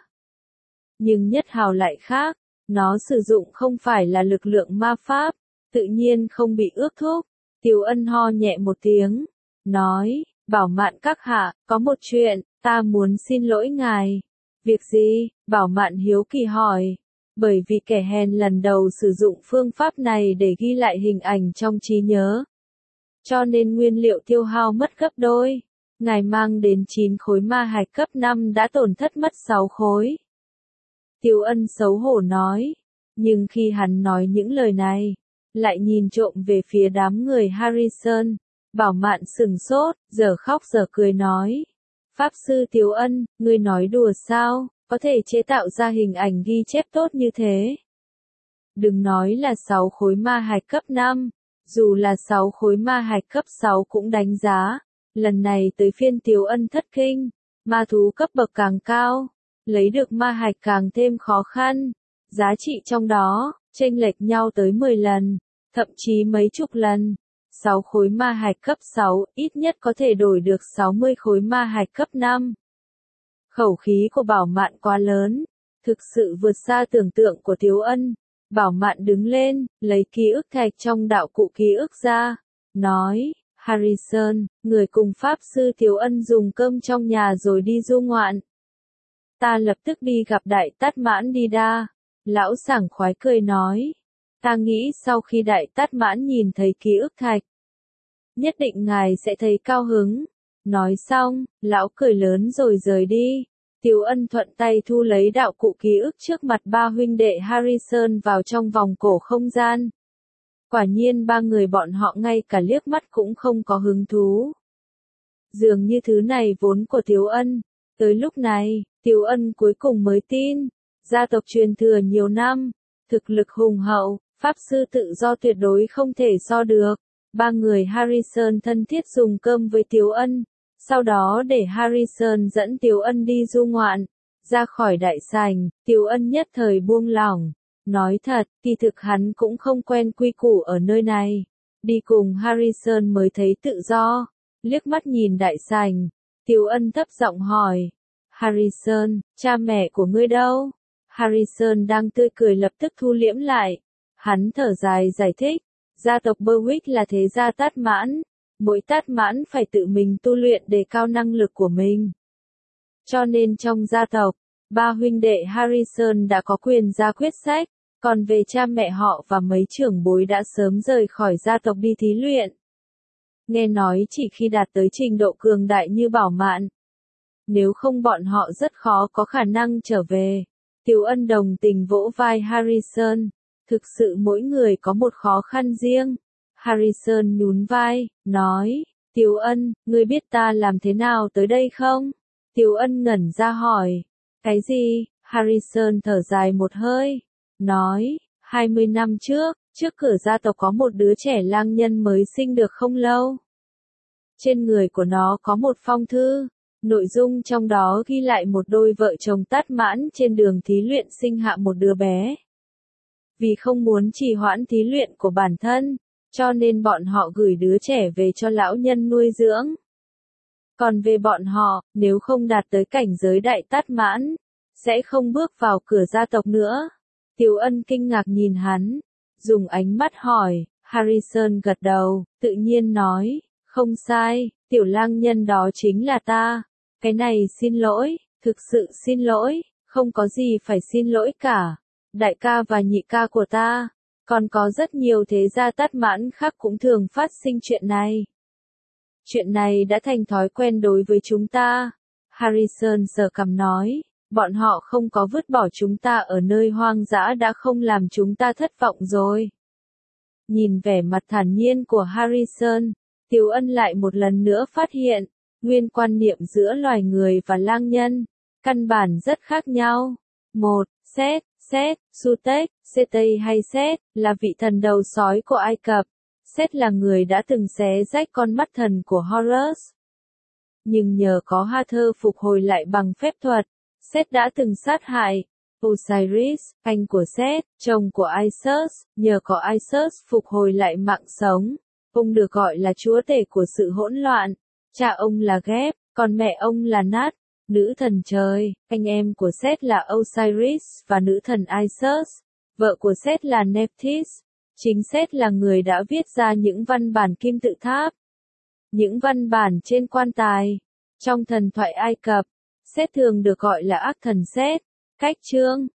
Nhưng nhất hào lại khác, nó sử dụng không phải là lực lượng ma pháp, tự nhiên không bị ước thúc. Tiếu Ân ho nhẹ một tiếng, nói, Bảo Mạn các hạ, có một chuyện, ta muốn xin lỗi ngài. Việc gì? Bảo Mạn hiếu kỳ hỏi. Bởi vì kẻ hèn lần đầu sử dụng phương pháp này để ghi lại hình ảnh trong trí nhớ. Cho nên nguyên liệu tiêu hao mất gấp đôi. Ngài mang đến chín khối ma hạch cấp năm đã tổn thất mất sáu khối. Tiếu Ân xấu hổ nói. Nhưng khi hắn nói những lời này, lại nhìn trộm về phía đám người Harrison. Bảo Mạn sừng sốt, giờ khóc giờ cười nói. Pháp sư Tiếu Ân, ngươi nói đùa sao? Có thể chế tạo ra hình ảnh ghi chép tốt như thế. Đừng nói là sáu khối ma hạch cấp năm, dù là sáu khối ma hạch cấp sáu cũng đánh giá. Lần này tới phiên Tiếu Ân thất kinh, ma thú cấp bậc càng cao, lấy được ma hạch càng thêm khó khăn. Giá trị trong đó, chênh lệch nhau tới mười lần, thậm chí mấy chục lần. sáu khối ma hạch cấp sáu, ít nhất có thể đổi được sáu mươi khối ma hạch cấp năm. Khẩu khí của Bảo Mạn quá lớn, thực sự vượt xa tưởng tượng của Tiếu Ân. Bảo Mạn đứng lên, lấy ký ức thạch trong đạo cụ ký ức ra, nói, Harrison, người cùng Pháp sư Tiếu Ân dùng cơm trong nhà rồi đi du ngoạn. Ta lập tức đi gặp Đại Tát Mãn Đi Đa. Lão sảng khoái cười nói, ta nghĩ sau khi Đại Tát Mãn nhìn thấy ký ức thạch, nhất định ngài sẽ thấy cao hứng. Nói xong, lão cười lớn rồi rời đi. Tiếu Ân thuận tay thu lấy đạo cụ ký ức trước mặt ba huynh đệ Harrison vào trong vòng cổ không gian. Quả nhiên ba người bọn họ ngay cả liếc mắt cũng không có hứng thú. Dường như thứ này vốn của Tiếu Ân. Tới lúc này, Tiếu Ân cuối cùng mới tin. Gia tộc truyền thừa nhiều năm, thực lực hùng hậu, pháp sư tự do tuyệt đối không thể so được. Ba người Harrison thân thiết dùng cơm với Tiếu Ân. Sau đó để Harrison dẫn Tiếu Ân đi du ngoạn. Ra khỏi đại sảnh, Tiếu Ân nhất thời buông lỏng. Nói thật, kỳ thực hắn cũng không quen quy củ ở nơi này. Đi cùng Harrison mới thấy tự do. Liếc mắt nhìn đại sảnh, Tiếu Ân thấp giọng hỏi. Harrison, cha mẹ của ngươi đâu? Harrison đang tươi cười lập tức thu liễm lại. Hắn thở dài giải thích. Gia tộc Berwick là thế gia Tát Mãn. Mỗi Tát Mãn phải tự mình tu luyện để cao năng lực của mình. Cho nên trong gia tộc, ba huynh đệ Harrison đã có quyền ra quyết sách, còn về cha mẹ họ và mấy trưởng bối đã sớm rời khỏi gia tộc đi thí luyện. Nghe nói chỉ khi đạt tới trình độ cường đại như Bảo Mạn, nếu không bọn họ rất khó có khả năng trở về. Tiếu Ân đồng tình vỗ vai Harrison, thực sự mỗi người có một khó khăn riêng. Harrison nhún vai, nói, Tiếu Ân, ngươi biết ta làm thế nào tới đây không? Tiếu Ân ngẩn ra hỏi, cái gì? Harrison thở dài một hơi, nói, hai mươi năm trước, trước cửa gia tộc có một đứa trẻ lang nhân mới sinh được không lâu. Trên người của nó có một phong thư, nội dung trong đó ghi lại một đôi vợ chồng Tát Mãn trên đường thí luyện sinh hạ một đứa bé. Vì không muốn trì hoãn thí luyện của bản thân, cho nên bọn họ gửi đứa trẻ về cho lão nhân nuôi dưỡng. Còn về bọn họ, nếu không đạt tới cảnh giới Đại Tát Mãn, sẽ không bước vào cửa gia tộc nữa. Tiếu Ân kinh ngạc nhìn hắn, dùng ánh mắt hỏi. Harrison gật đầu, tự nhiên nói, không sai, tiểu lang nhân đó chính là ta. Cái này xin lỗi, thực sự xin lỗi, không có gì phải xin lỗi cả. Đại ca và nhị ca của ta, còn có rất nhiều thế gia Tát Mãn khác cũng thường phát sinh chuyện này. Chuyện này đã thành thói quen đối với chúng ta. Harrison sờ cằm nói, Bọn họ không có vứt bỏ chúng ta ở nơi hoang dã đã không làm chúng ta thất vọng rồi. Nhìn vẻ mặt thản nhiên của Harrison, Tiếu Ân lại một lần nữa phát hiện, nguyên quan niệm giữa loài người và lang nhân, căn bản rất khác nhau. một. Seth, Seth, Sutek, Setei hay Seth, là vị thần đầu sói của Ai Cập. Seth là người đã từng xé rách con mắt thần của Horus. Nhưng nhờ có Hathor phục hồi lại bằng phép thuật, Seth đã từng sát hại Osiris, anh của Seth, chồng của Isis. Nhờ có Isis phục hồi lại mạng sống, ông được gọi là chúa tể của sự hỗn loạn. Cha ông là Geb, còn mẹ ông là Nat, nữ thần trời. Anh em của Seth là Osiris và nữ thần Isis. Vợ của Seth là Nephthys. Chính Seth là người đã viết ra những văn bản kim tự tháp, những văn bản trên quan tài. Trong thần thoại Ai Cập, Seth thường được gọi là ác thần Seth. Cách chương